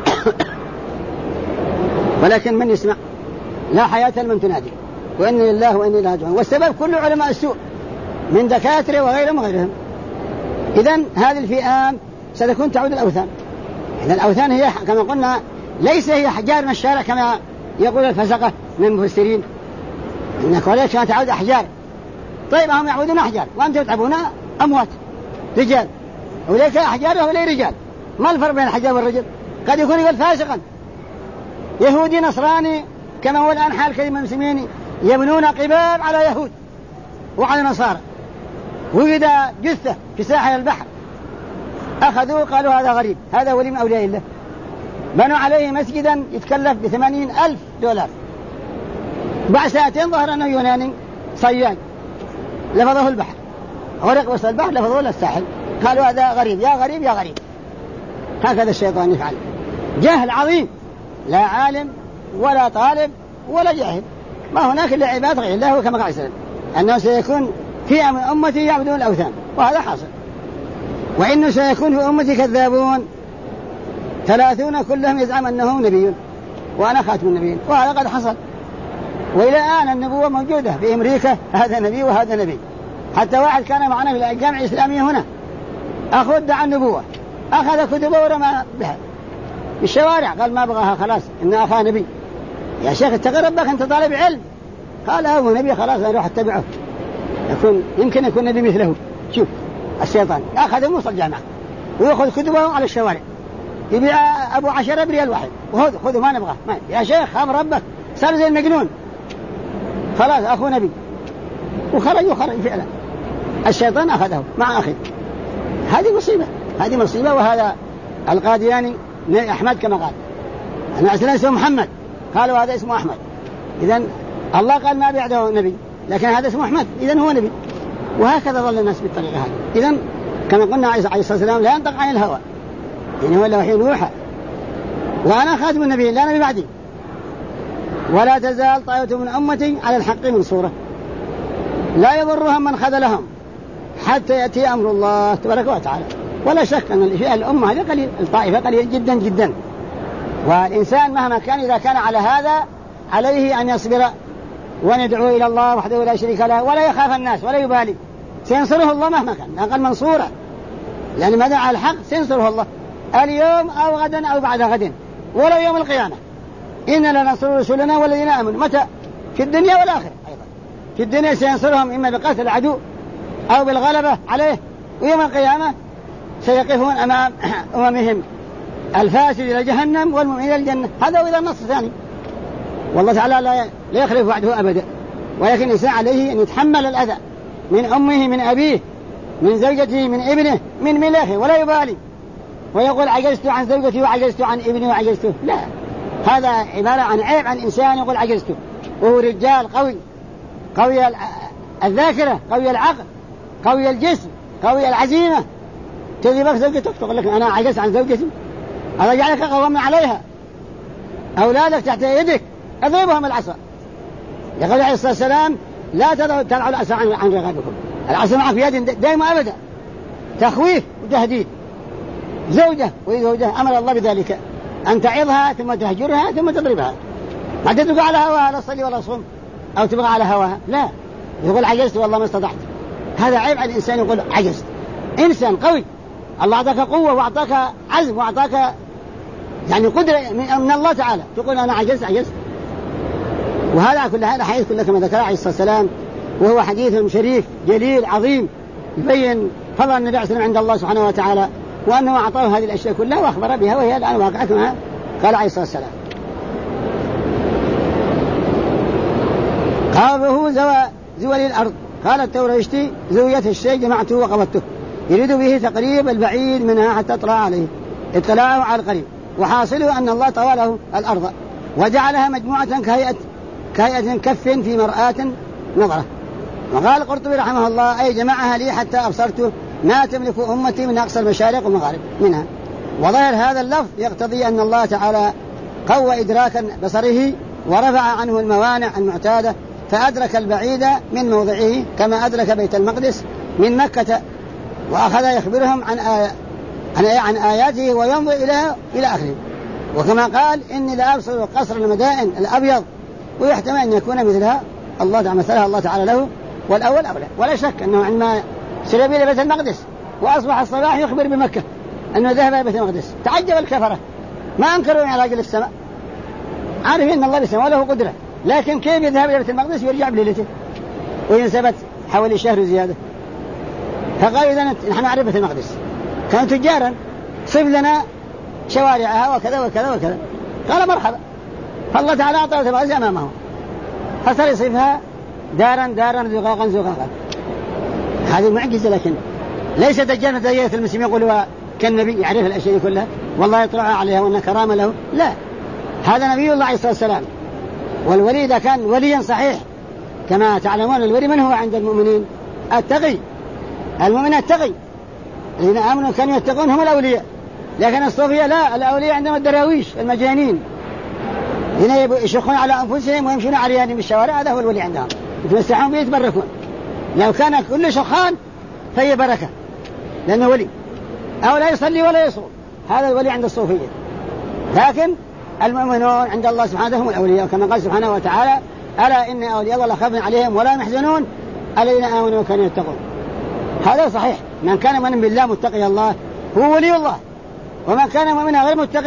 ولكن من يسمع؟ لا حياة لمن تنادي، وإن لله وإن إليه راجعون. والسبب كل علماء السوء من دكاترة وغيرهم. إذن هذه الفئام ستكون تعود الأوثان. إذن الأوثان هي كما قلنا ليس هي أحجار من الشارع كما يقول الفسقة من المفسرين، إنك وليش كانت تعود أحجار. طيب هم يعبدون أحجار وأنتم تعبون أموات رجال، وليك أحجار ولا رجال. ما الفرق بين الحجار والرجل؟ قد يكون يقول فاسقا يهودي نصراني، كما هو الآن حال كثير من المسلمين يبنون قباب على يهود وعلى نصارى. وجد جثة في ساحل البحر، أخذوه قالوا هذا غريب، هذا ولي من أولياء الله. بنوا عليه مسجدا يتكلف $80,000. بعد ساعتين ظهر أنه يوناني صياد، لفظه البحر، غرق وسط البحر، لفظه للساحل، قالوا هذا غريب يا غريب يا غريب. هكذا الشيطان يفعل، جهل عظيم، لا عالم ولا طالب ولا جاهل، ما هناك إلا عباد غير الله. كما قال السلام أنه سيكون فئة من أمتي يعبدون الأوثان، وهذا حاصل. وإنه سيكون في أمتي كذابون 30 كلهم يزعم أنه نبي وأنا خاتم النبيين، وهذا قد حصل. وإلى الآن النبوة موجودة في أمريكا، هذا نبي وهذا نبي. حتى واحد كان معنا في الجامعة الإسلامية هنا، أخذ دعا النبوة، أخذ كتبه ورمى بها، في الشوارع، قال ما أبغاها خلاص إن أخاه نبي. يا شيخ اتقي ربك أنت طالب علم. قال هو نبي خلاص أروح أتبعه، يمكن يكون نبي مثله. شوف الشيطان أخذ موسى الجامعة ويأخذ كتبه على الشوارع يبيع أبو 10 بريال واحد، خذوا ما نبغاه. يا شيخ خاف ربك، صار زي المجنون خلاص أخو نبي، وخرج فعلا. الشيطان أخذه مع أخي. هذه مصيبة. وهذا القادياني أحمد كما قال أنا أصلا اسمه محمد، قالوا هذا اسمه أحمد. إذن الله قال ما بعده نبي، لكن هذا اسمه أحمد إذن هو نبي. وهكذا ظل الناس بالطريقة هذه. إذن كما قلنا عليه الصلاة والسلام لا ينطق عن الهوى، يعني هو وحي يوحى، وأنا خاتم النبي لا نبي بعدي، ولا تزال طائفة من أمتي على الحق منصورة لا يضرهم من خذلهم حتى يأتي أمر الله تبارك وتعالى. ولا شك أن الأمة هذه قليل، الطائفة قليل جدا جدا. والإنسان مهما كان إذا كان على هذا عليه أن يصبر وندعو إلى الله وحده لا شريك له، ولا يخاف الناس ولا يبالي، سينصره الله مهما كان. قال منصورة يعني ماذا على الحق سينصره الله اليوم أو غدا أو بعد غد ولو يوم القيامة. إننا لننصر رسولنا والذين آمنوا. متى؟ في الدنيا والآخرة أيضا. في الدنيا سينصرهم إما بقتل العدو أو بالغلبة عليه، ويوم القيامة سيقفون أمام أممهم الفاسد إلى جهنم والمؤمن إلى الجنة. هذا هو إذا النص الثاني. والله تعالى لا يخلف وعده أبدا، ولكن الإنسان عليه أن يتحمل الأذى من أمه من أبيه من زوجته من ابنه من ملاخه ولا يبالي، ويقول عجزت عن زوجتي وعجزت عن ابني وعجزت. لا، هذا عبارة عن عيب عن إنسان يقول عجزت، وهو رجال قوي الذاكرة، قوي العقل، قوي الجسم، قوي العزيمة. تذهب زوجتك تقول لك أنا عجزت عن زوجتي، هذا جعلك قوام عليها. أولادك تحت يدك اضربهم العصا. يقول عليه الصلاة والسلام لا تدعوا العصا عن رقابكم، العصا معك في يد دائما أبدا. تخويف وتهديد. زوجة وزوجة أمر الله بذلك، أن تعظها ثم تهجرها ثم تضربها، ما تبقى على هواها لا تصلي ولا تصوم أو تبقى على هواها، لا، يقول عجزت والله ما استطعت. هذا عيب على الإنسان يقول عجزت. إنسان قوي الله أعطاك قوة وأعطاك عزم وأعطاك يعني قدرة من الله تعالى، تقول أنا عجزت. وهذا كل هذا حديث كله كما ذكر عليه الصلاة والسلام، وهو حديث شريف جليل عظيم يبين فضل النبي عليه الصلاة والسلام عند الله سبحانه وتعالى، وأنه أعطاه هذه الأشياء كلها وأخبر بها وهي الآن واقعتها. قال عليه الصلاة والسلام قابه زوال الأرض. قال التورشتي زوية الشيء جمعته وقبضته، يريد به تقريب البعيد منها حتى اطلع عليه اطلاعه على القريب، وحاصله أن الله طوله الأرض وجعلها مجموعة كهيئة كف في مرآة نظرة. وقال القرطبي رحمه الله أي جمعها لي حتى أبصرت ما تملك أمتي من أقصى المشارق والمغارب منها. وظاهر هذا اللفظ يقتضي أن الله تعالى قوى إدراك بصره ورفع عنه الموانع المعتادة، فأدرك البعيد من موضعه كما أدرك بيت المقدس من مكة، وأخذ يخبرهم عن آياته وينظر إلى آخره. وكما قال إني لأبصر قصر المدائن الأبيض، ويحتمل أن يكون مثلها الله تعالى له، والأول أولى. ولا شك أنه عندما سلب إلى بيت المقدس وأصبح الصباح يخبر بمكة أنه ذهب إلى بيت المقدس، تعجب الكفرة ما أنكروا على أجل السماء، عارفين أن الله بالسماء له قدرة، لكن كيف يذهب إلى بيت المقدس ويرجع بليلته وينسبت حوالي شهر زيادة؟ فقال إذا نحن نعرف بيت المقدس، كانوا تجارا، صف لنا شوارعها وكذا وكذا وكذا. قال مرحبا، فالله تعالى أعطى بيت المقدس أمامه، فصار يصفها دارا زقاقا. هذه معجزة، لكن ليس دجال دجالة المسلمين يقولوا كالنبي يعرف الأشياء كلها والله يطلع عليها وأن كرامة له. لا، هذا نبي الله عليه الصلاة والسلام. والولي إذا كان وليا صحيح كما تعلمون، الولي من هو عند المؤمنين؟ التقي. المؤمن التقي، الذين آمنوا كانوا يتقون هم الأولياء. لكن الصوفية لا، الأولياء عندهم الدراويش المجانين، هنا يشخون على أنفسهم ويمشون عريانين بالشوارع، هذا هو الولي عندهم، يتمسحون به يتبركون. لو كان كل شخان فهي بركة لأنه ولي، أو لا يصلي ولا يصوم، هذا الولي عند الصوفية. لكن المؤمنون عند الله سبحانه هم الأولياء، كما قال سبحانه وتعالى ألا إن أولياء الله لا خوف عليهم ولا يحزنون الذين آمنوا وكانوا يتقون. هذا صحيح، من كان مؤمنا بالله متقي الله هو ولي الله، ومن كان مؤمنا غير متقي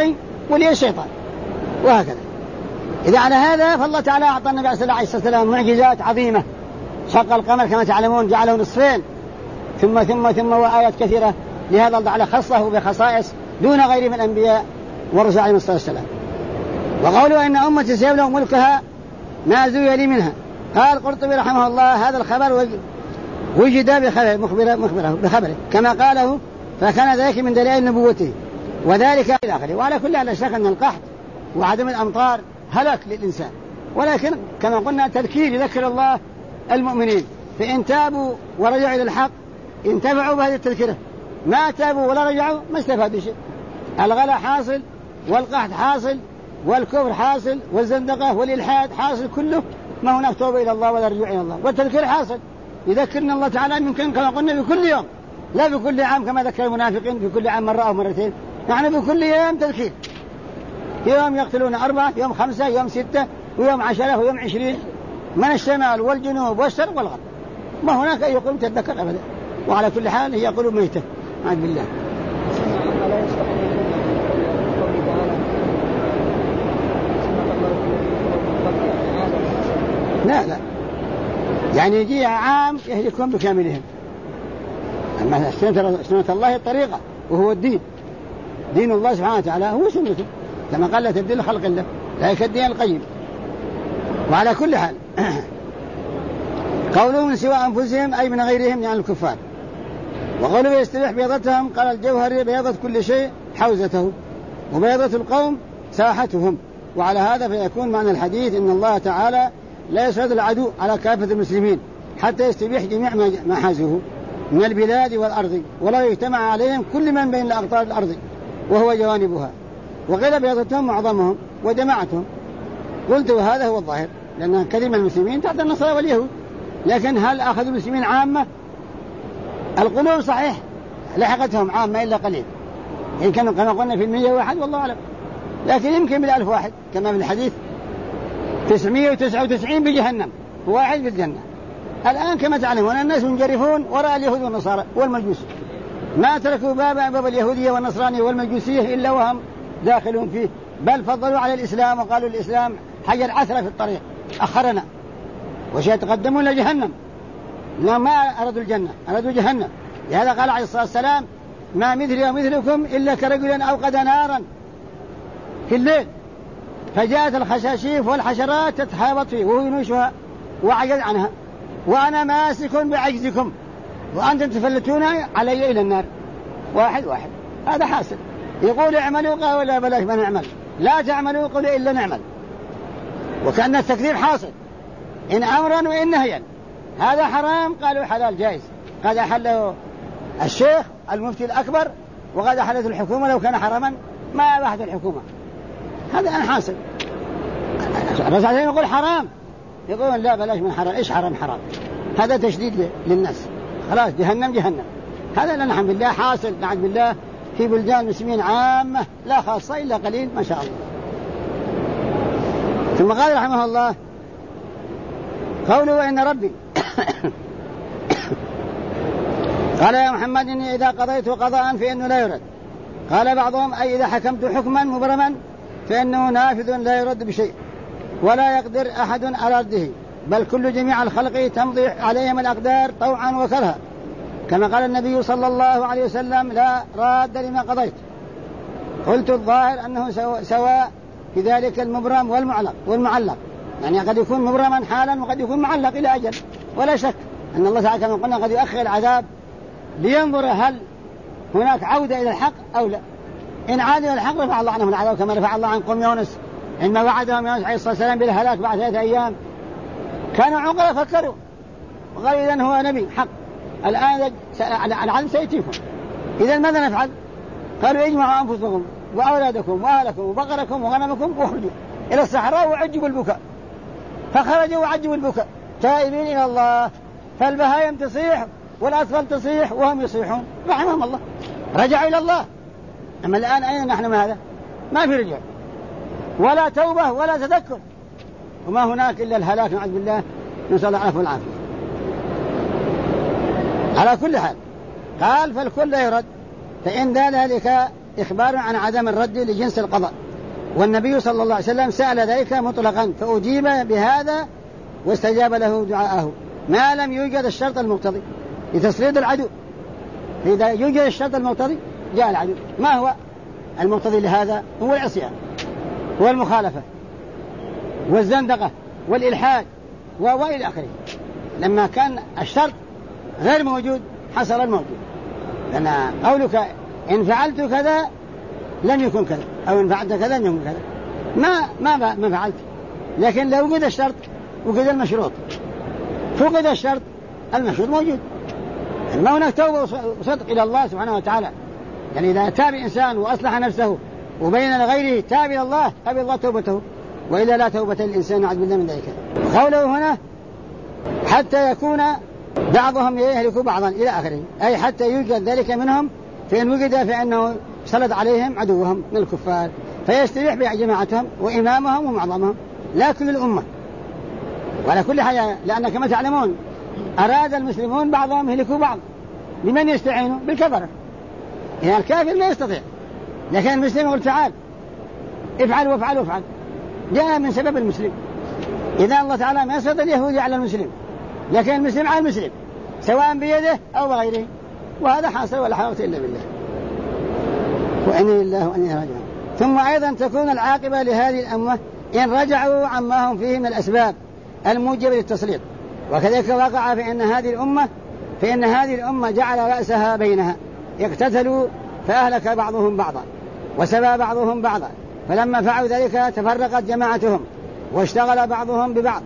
ولي الشيطان، وهكذا. إذا على هذا فالله تعالى أعطى النبي صلى الله عليه وسلم معجزات عظيمة. شق القمر كما تعلمون، جعله نصفين، ثم وآيات كثيرة. لهذا الله تعالى خصه بخصائص دون غيره من الأنبياء والرسل عليهم الصلاة والسلام. وقوله إن أمتي سيبلغ ملكها ما زوي لي منها. قال القرطبي رحمه الله هذا الخبر وجد مخبره بخبره كما قاله، فكان ذلك من دلائل نبوته وذلك إلى آخره. وعلى كل لا شك أن القحط وعدم الأمطار هلك للإنسان، ولكن كما قلنا تذكير يذكر الله المؤمنين، فإن تابوا ورجعوا إلى الحق انتفعوا بهذه التذكرة، ما تابوا ولا رجعوا ما استفادوا شيء. الغلا حاصل، والقحط حاصل، والكفر حاصل، والزندقة والإلحاد حاصل، كله ما هناك توبة إلى الله ولا رجوع إلى الله. والتذكير حاصل، يذكرنا الله تعالى يمكن كما قلنا بكل يوم، لا بكل عام كما ذكر المنافقين في كل عام مرة أو مرتين، يعني بكل يوم تذكير. يوم يقتلون 4، يوم 5، يوم 6، ويوم 10، ويوم 20، من الشمال والجنوب والشرق والغرب، ما هناك أي قلوب تتذكر أبدا. وعلى كل حال هي قلوب ميتة نعوذ بالله. لا يعني يجي عام يهلكون بكاملهم، أما سنة الله الطريقة وهو الدين، دين الله سبحانه وتعالى هو سنته، كما قال لا تبديل خلق الله ذلك الدين القيم. وعلى كل حال قوله من سوى أنفسهم أي من غيرهم يعني الكفار. وقوله يستبيح بيضتهم قال الجوهري بيضت كل شيء حوزته، وبيضة القوم ساحتهم. وعلى هذا فيكون معنى الحديث إن الله تعالى لا يسعد العدو على كافة المسلمين حتى يستبيح جميع ما حازه من البلاد والأرض، ولا يجتمع عليهم كل من بين أقطار الأرض وهو جوانبها. وقيل بيضتهم معظمهم وجماعتهم. قلت وهذا هو الظاهر، لأن كثير من المسلمين تحت النصارى واليهود، لكن هل أخذوا المسلمين عامة؟ القلوب صحيح لحقتهم عامة إلا قليل، إن كانوا كما قلنا في 101 والله أعلم، لكن يمكن بال1000 واحد كما في الحديث 999 بجهنم وواحد بالجنة. الآن كما تعلمون الناس منجرفون وراء اليهود والنصارى والمجوس، ما تركوا باب اليهودية والنصرانية والمجوسية إلا وهم داخلون فيه، بل فضلوا على الإسلام وقالوا الإسلام حجر عثرة في الطريق أخرنا، وسيتقدمون لجهنم. لا ما أرادوا الجنة، أرادوا جهنم. لهذا قال عليه الصلاة والسلام ما مثلي ومثلكم إلا كرجل أوقد نارا في الليل فجاءت الخشاشيف والحشرات تتحابط فيه وهو ينوشها وعجز عنها، وأنا ماسك بعجزكم وأنتم تفلتون علي إلى النار. واحد هذا حاصل. يقول اعملوا قالوا لا بلاش ما نعمل، لا تعملوا قولوا إلا نعمل. وكأن التكذيب حاصل، إن أمرا وإن نهيا، هذا حرام قالوا حلال جائز، قد أحله الشيخ المفتي الأكبر وقد أحلته الحكومة، لو كان حراما ما أباحت الحكومة. هذا أنا حاصل. الرسول يقول حرام، يقول لا بلاش من حرام. إيش حرام؟ هذا تشديد للناس، خلاص جهنم. هذا لنا الحمد لله حاصل نعوذ بالله في بلدان المسلمين عامة لا خاصة إلا قليل ما شاء الله. ثم قال رحمه الله قوله إن ربي قال يا محمد إني إذا قضيت قضاء فإنه لا يرد. قال بعضهم أي إذا حكمت حكما مبرما فإنه نافذ لا يرد بشيء ولا يقدر أحد على رده، بل كل جميع الخلق تمضي عليهم الأقدار طوعا وكرها، كما قال النبي صلى الله عليه وسلم لا راد لما قضيت. قلت الظاهر أنه سواء في ذلك المبرم والمعلق، يعني قد يكون مبرما حالا وقد يكون معلق إلى أجل. ولا شك أن الله تعالى كما قلنا قد يؤخر العذاب لينظر هل هناك عودة إلى الحق أو لا. إن عاد إلى الحق رفع الله عنهم العذاب كما رفع الله عن قوم يونس عندما وعدهم يونس عليه الصلاة والسلام بالهلاك بعد 3 أيام. كانوا عقلا فكروا وقالوا إذن هو نبي حق، الآن العذاب سيأتيكم، إذن ماذا نفعل؟ قالوا اجمعوا أنفسكم وأولادكم وأهلكم وبقركم وغنمكم واخرجوا إلى الصحراء وعجبوا البكاء. فخرجوا وعجبوا البكاء تائبين إلى الله، فالبهائم تصيح والأطفال تصيح وهم يصيحون رحمهم الله، رجعوا إلى الله. أما الآن أين نحن من هذا؟ ما في رجوع ولا توبة ولا تذكر، وما هناك إلا الهلاك نعوذ بالله، نسأل الله العفو والعافية. على كل حال قال فالكل لا يرد، فإن ذلك إخبار عن عدم الرد لجنس القضاء والنبي صلى الله عليه وسلم سأل ذلك مطلقا فأجيب بهذا واستجاب له دعاءه ما لم يوجد الشرط المقتضي لتسليط العدو. إذا يوجد الشرط المقتضي جاء العدو. ما هو المقتضي لهذا؟ هو العصيان والمخالفة والزندقة والإلحاد وإلى آخره. لما كان الشرط غير موجود حصل الموجود، لأن قولك إن فعلت كذا لم يكن كذا أو إن فعلت كذا لم يكن كذا ما فعلت. لكن لو وجد الشرط وجد المشروط، فقد الشرط المشروط موجود. يعني ما هناك توبة وصدق إلى الله سبحانه وتعالى. يعني إذا تاب إنسان وأصلح نفسه وبين لغيره تاب إلى الله قبل الله توبته، وإلا لا توبة للإنسان نعوذ بالله من ذلك. قوله هنا حتى يكون بعضهم يهلك بعضا إلى آخره، أي حتى يوجد ذلك منهم، فإن وجد فإنه سلط عليهم عدوهم من الكفار فيستريح بجماعتهم وإمامهم ومعظمهم لا كل الأمة. وعلى كل حاجة، لأن كما تعلمون أراد المسلمون بعضهم يهلكوا بعض، بمن يستعينوا؟ بالكفرة. يعني الكافر لا يستطيع، لكن المسلم يقول تعال افعل وافعل وافعل، جاء من سبب المسلم. إذا الله تعالى ما يسلط اليهودي على المسلم، لكن المسلم على المسلم سواء بيده أو بغيره، وهذا حاصل ولا حول إلا بالله. وإن لله وإن إليه راجعون. ثم أيضا تكون العاقبة لهذه الأمة إن رجعوا عما هم فيه من الأسباب الموجبة للتسليط. وكذلك وقع فإن هذه الأمة جعل رأسها بينها، اقتتلوا فأهلك بعضهم بعضا وسبى بعضهم بعضا، فلما فعلوا ذلك تفرقت جماعتهم واشتغل بعضهم ببعض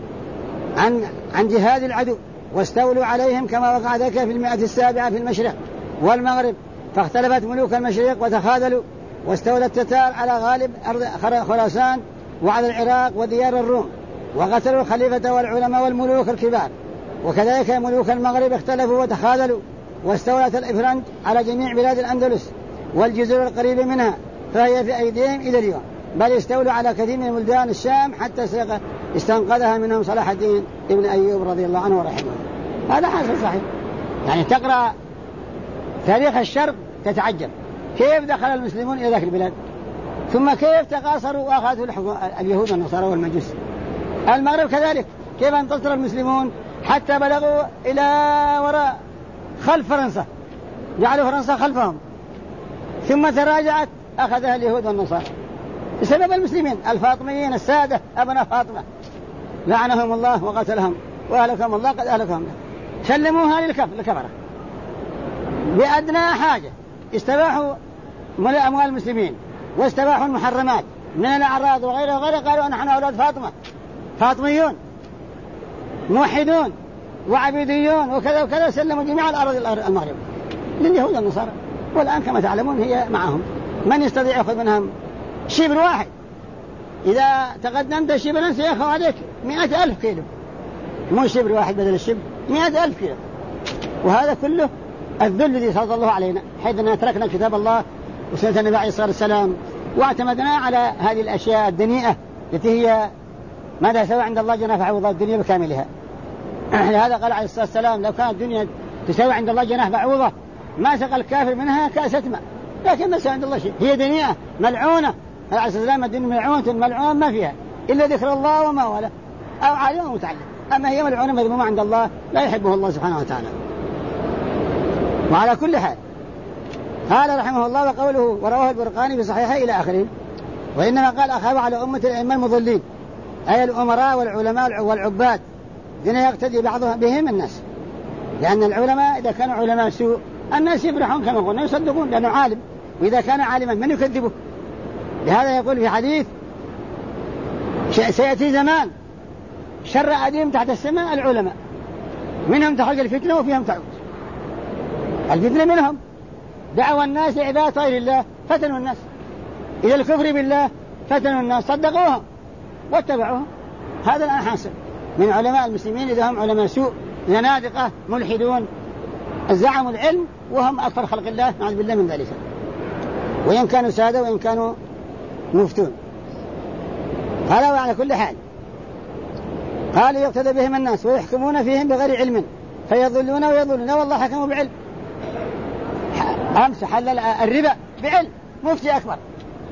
عن جهاد العدو واستولوا عليهم، كما وقع ذلك في 107 في المشرق والمغرب، فاختلفت ملوك المشرق وتخاذلوا، واستولى التتار على غالب أرض خراسان وعلى العراق وديار الروم، وقتلوا الخليفة والعلماء والملوك الكبار. وكذلك ملوك المغرب اختلفوا وتخاذلوا، واستولت الإفرنج على جميع بلاد الأندلس والجزر القريبة منها، فهي في أيديهم إلى اليوم، بل استولوا على كثير من بلدان الشام حتى استنقذها منهم صلاح الدين ابن أيوب رضي الله عنه ورحمه. هذا حاصل صحيح. يعني تقرأ تاريخ الشرق تتعجب كيف دخل المسلمون إلى ذاك البلاد، ثم كيف تقاصروا وأخذوا اليهود والنصارى والمجوس. المغرب كذلك كيف انتصر المسلمون حتى بلغوا إلى وراء خلف فرنسا، جعلوا فرنسا خلفهم، ثم تراجعت أخذها اليهود والنصارى بسبب المسلمين الفاطميين السادة أبناء فاطمة لعنهم الله وقتلهم وأهلكهم الله قد أهلكهم، سلموها للكفرة بأدنى حاجة. استباحوا أموال المسلمين واستباحوا المحرمات من الأعراض وغيره قالوا نحن أولاد فاطمة، فاطميون موحدون وعبيديون وكذا وكذا، سلموا جميع الأراضي المغرب لليهود والنصارى. والآن كما تعلمون هي معهم، من يستطيع يأخذ منهم شبر واحد؟ إذا تقدمت شبرا سيأخذ عليك 100,000 كيلو، مو شبر واحد بدل الشبر 100,000 كيلو. وهذا كله الذل الذي سلط الله علينا، حيث أننا تركنا كتاب الله وسنة النبي عليه الصلاة والسلام واعتمدنا على هذه الأشياء الدنيئة التي هي ماذا سوى عند الله جناح بعوضة الدنيا بكاملها. لهذا قال عليه الصلاة والسلام لو كانت الدنيا تسوي عند الله جناح بعوضة ما سقى الكافر منها كأسة ماء، لكن ما سوى عند الله شيء، هي دنيئة ملعونة. عليه الصلاة والسلام الدنيا ملعونة ملعون ما فيها إلا ذكر الله وما ولا أو عالم ومتعلم، أما هي ملعونة مذمومة عند الله لا يحبه الله سبحانه وتعالى. وعلى كل حال قال رحمه الله وقوله ورواه البرقاني في صحيحه إلى آخره. وإنما قال أخاف على أمة الأئمة المضلين، أي الأمراء والعلماء والعباد دين يقتدي بعضهم بهم الناس، لأن العلماء إذا كانوا علماء سوء الناس يفرحون كما قلنا يصدقون لأنه عالم، وإذا كان عالما من يكذبه؟ لهذا يقول في حديث سيأتي زمان شر أديم تحت السماء العلماء، منهم تخرج الفتنة وفيهم تعود. الفتنة منهم دعوى الناس لعبادة غير الله فتنوا الناس، إلى الكفر بالله فتنوا الناس صدقوهم واتبعوهم. هذا الآن حاصل من علماء المسلمين إذا هم علماء سوء زنادقة ملحدون زعموا العلم وهم أكثر خلق الله نعوذ بالله من ذلك، وإن كانوا سادة وإن كانوا مفتون. هذا على كل حال قال يقتدى بهم الناس ويحكمون فيهم بغير علم فيضلون ويضلون. والله حكموا بعلم، أمس حلل الربا بعلم، مفتي أكبر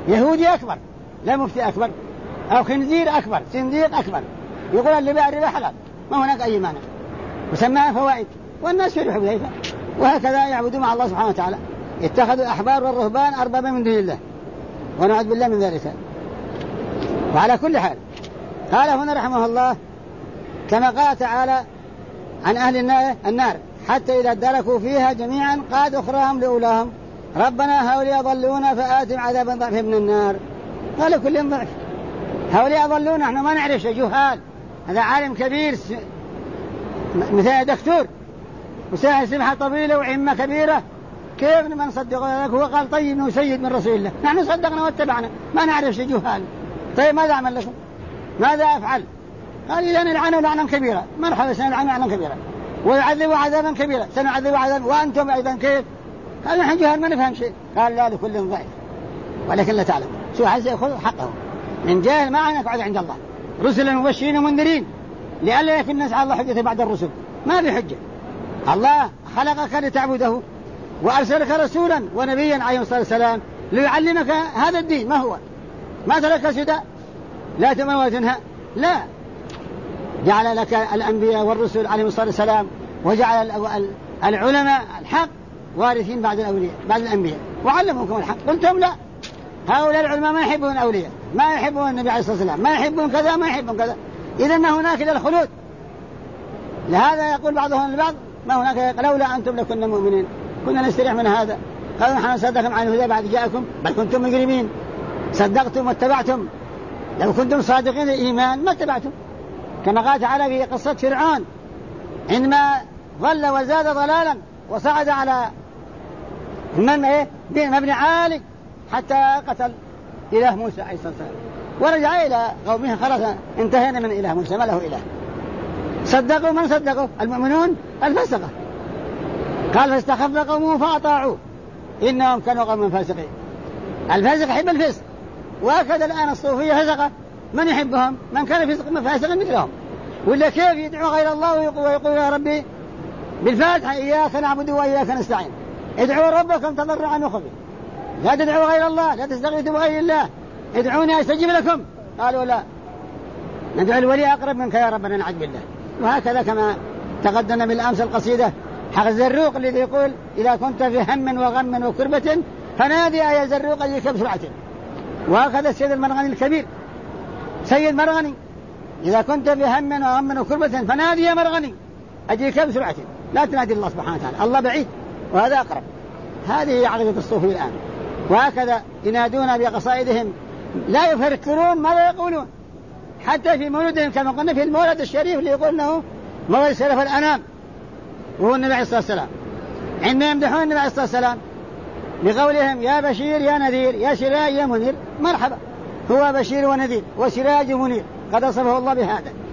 يهودي أكبر، لا مفتي أكبر، أو خنزير أكبر، صنديق أكبر، يقول اللي باع الربا حلال، ما هناك أي مانع، وسماها فوائد، والناس يربحوا بذلك. وهكذا يعبدون مع الله سبحانه وتعالى، اتخذوا الأحبار والرهبان أربابا من دون الله، ونعوذ بالله من ذلك. وعلى كل حال قال هنا رحمه الله كما قال تعالى عن أهل النار حتى إذا ادركوا فيها جميعا قاد أخراهم لأولاهم ربنا هؤلاء أضلونا فآتهم عذابا ضعفا من النار. قال كل ضعف، هؤلاء أضلونا، احنا ما نعرف شيء، جهال، هذا عالم كبير مثل دكتور وساعة سبحة طويلة وعمة كبيرة، كيف ما نصدقه؟ هو قال طيب انه سيد من رسول الله، نحن صدقنا واتبعنا، ما نعرف شيء، جهال. طيب ماذا أعمل لكم؟ ماذا أفعل؟ قال إذا نلعنه لعنا كبيرا، مرحبا سنلعنه لعنا كبيرا، ويعذبوا عذابا كبيرا، سنعذبوا عذابا، وأنتم أيضا كيف؟ قال نحن جهال ما نفهم شيء. قال لا، لكل ضعف ولكن لا تعلم. شو عايز يأخذ حقه من جاهل، ما عنك بعد عند الله، رسلا مبشرين ومنذرين لئلا يكن الناس على الله حجة بعد الرسل، ما في حجة. الله خلقك لتعبده وأرسلك رسولا ونبيا عليه الصلاة والسلام ليعلمك هذا الدين. ما هو؟ ما ترك سدى لا تمن ولا تنهى، لا، جعل لك الأنبياء والرسل عليهم الصلاة والسلام، وجعل العلماء الحق وارثين بعد الأولياء بعد الأنبياء، وعلموكم الحق. قلتم لا، هؤلاء العلماء ما يحبون الأولياء، ما يحبون النبي عليه الصلاة والسلام، ما يحبون كذا ما يحبون كذا، إذن هناك للخلود. لهذا يقول بعضهم البعض ما هناك، لولا أنتم لكنا مؤمنين، كنا نستريح من هذا. قالوا نحن صدقكم عن الهدى بعد جاءكم، بل كنتم مجرمين، صدقتم واتبعتم، لو كنتم صادقين الإيمان ما اتبعتم. كما قال تعالى في قصة فرعون عندما ضل وزاد ضلالا وصعد على مبنى عالي حتى قتل إله موسى عليه الصلاة والسلام، ورجع إلى قومه، خلاص انتهينا من إله موسى، ما له إله. صدقوا من صدقوا؟ المؤمنون الفسقة. قال فاستخف قومه فأطاعوه إنهم كانوا قوما فاسقين. الفاسق يحب الفسق، وهكذا الآن الصوفية فسقة، من يحبهم؟ من كان فاسقا مثلهم. ولا كيف يدعو غير الله ويقول يا ربي بالفاتحة إياك نعبد وإياك نستعين، ادعوا ربكم تضرعا وخفيا، لا تدعوا غير الله، لا تستغيثوا بغير الله، ادعوني أستجب لكم. قالوا لا، ندعو الولي أقرب منك يا ربنا نعوذ بالله. وهكذا كما تقدمنا بالأمس القصيدة حق الزروق الذي يقول إذا كنت في هم وغم وكربة فنادي يا زروق أجيك بسرعة. وهكذا السيد المرغني الكبير، سيد مرغني، إذا كنت في هم وغم وكربة فنادي يا مرغني أجيك بسرعة، لا تنادي الله سبحانه وتعالى، الله بعيد وهذا أقرب. هذه عقيدة الصوفية الآن. وهكذا ينادون بقصائدهم لا يفكرون ماذا يقولون، حتى في مولدهم كما قلنا في المولد الشريف اللي يقول انه مولد سلف الانام وهو النبي عليه الصلاه والسلام، عندما يمدحون النبي عليه الصلاه والسلام بقولهم يا بشير يا نذير يا سراج يا منير، مرحبا، هو بشير ونذير وسراج ومنير، قد وصفه الله بهذا.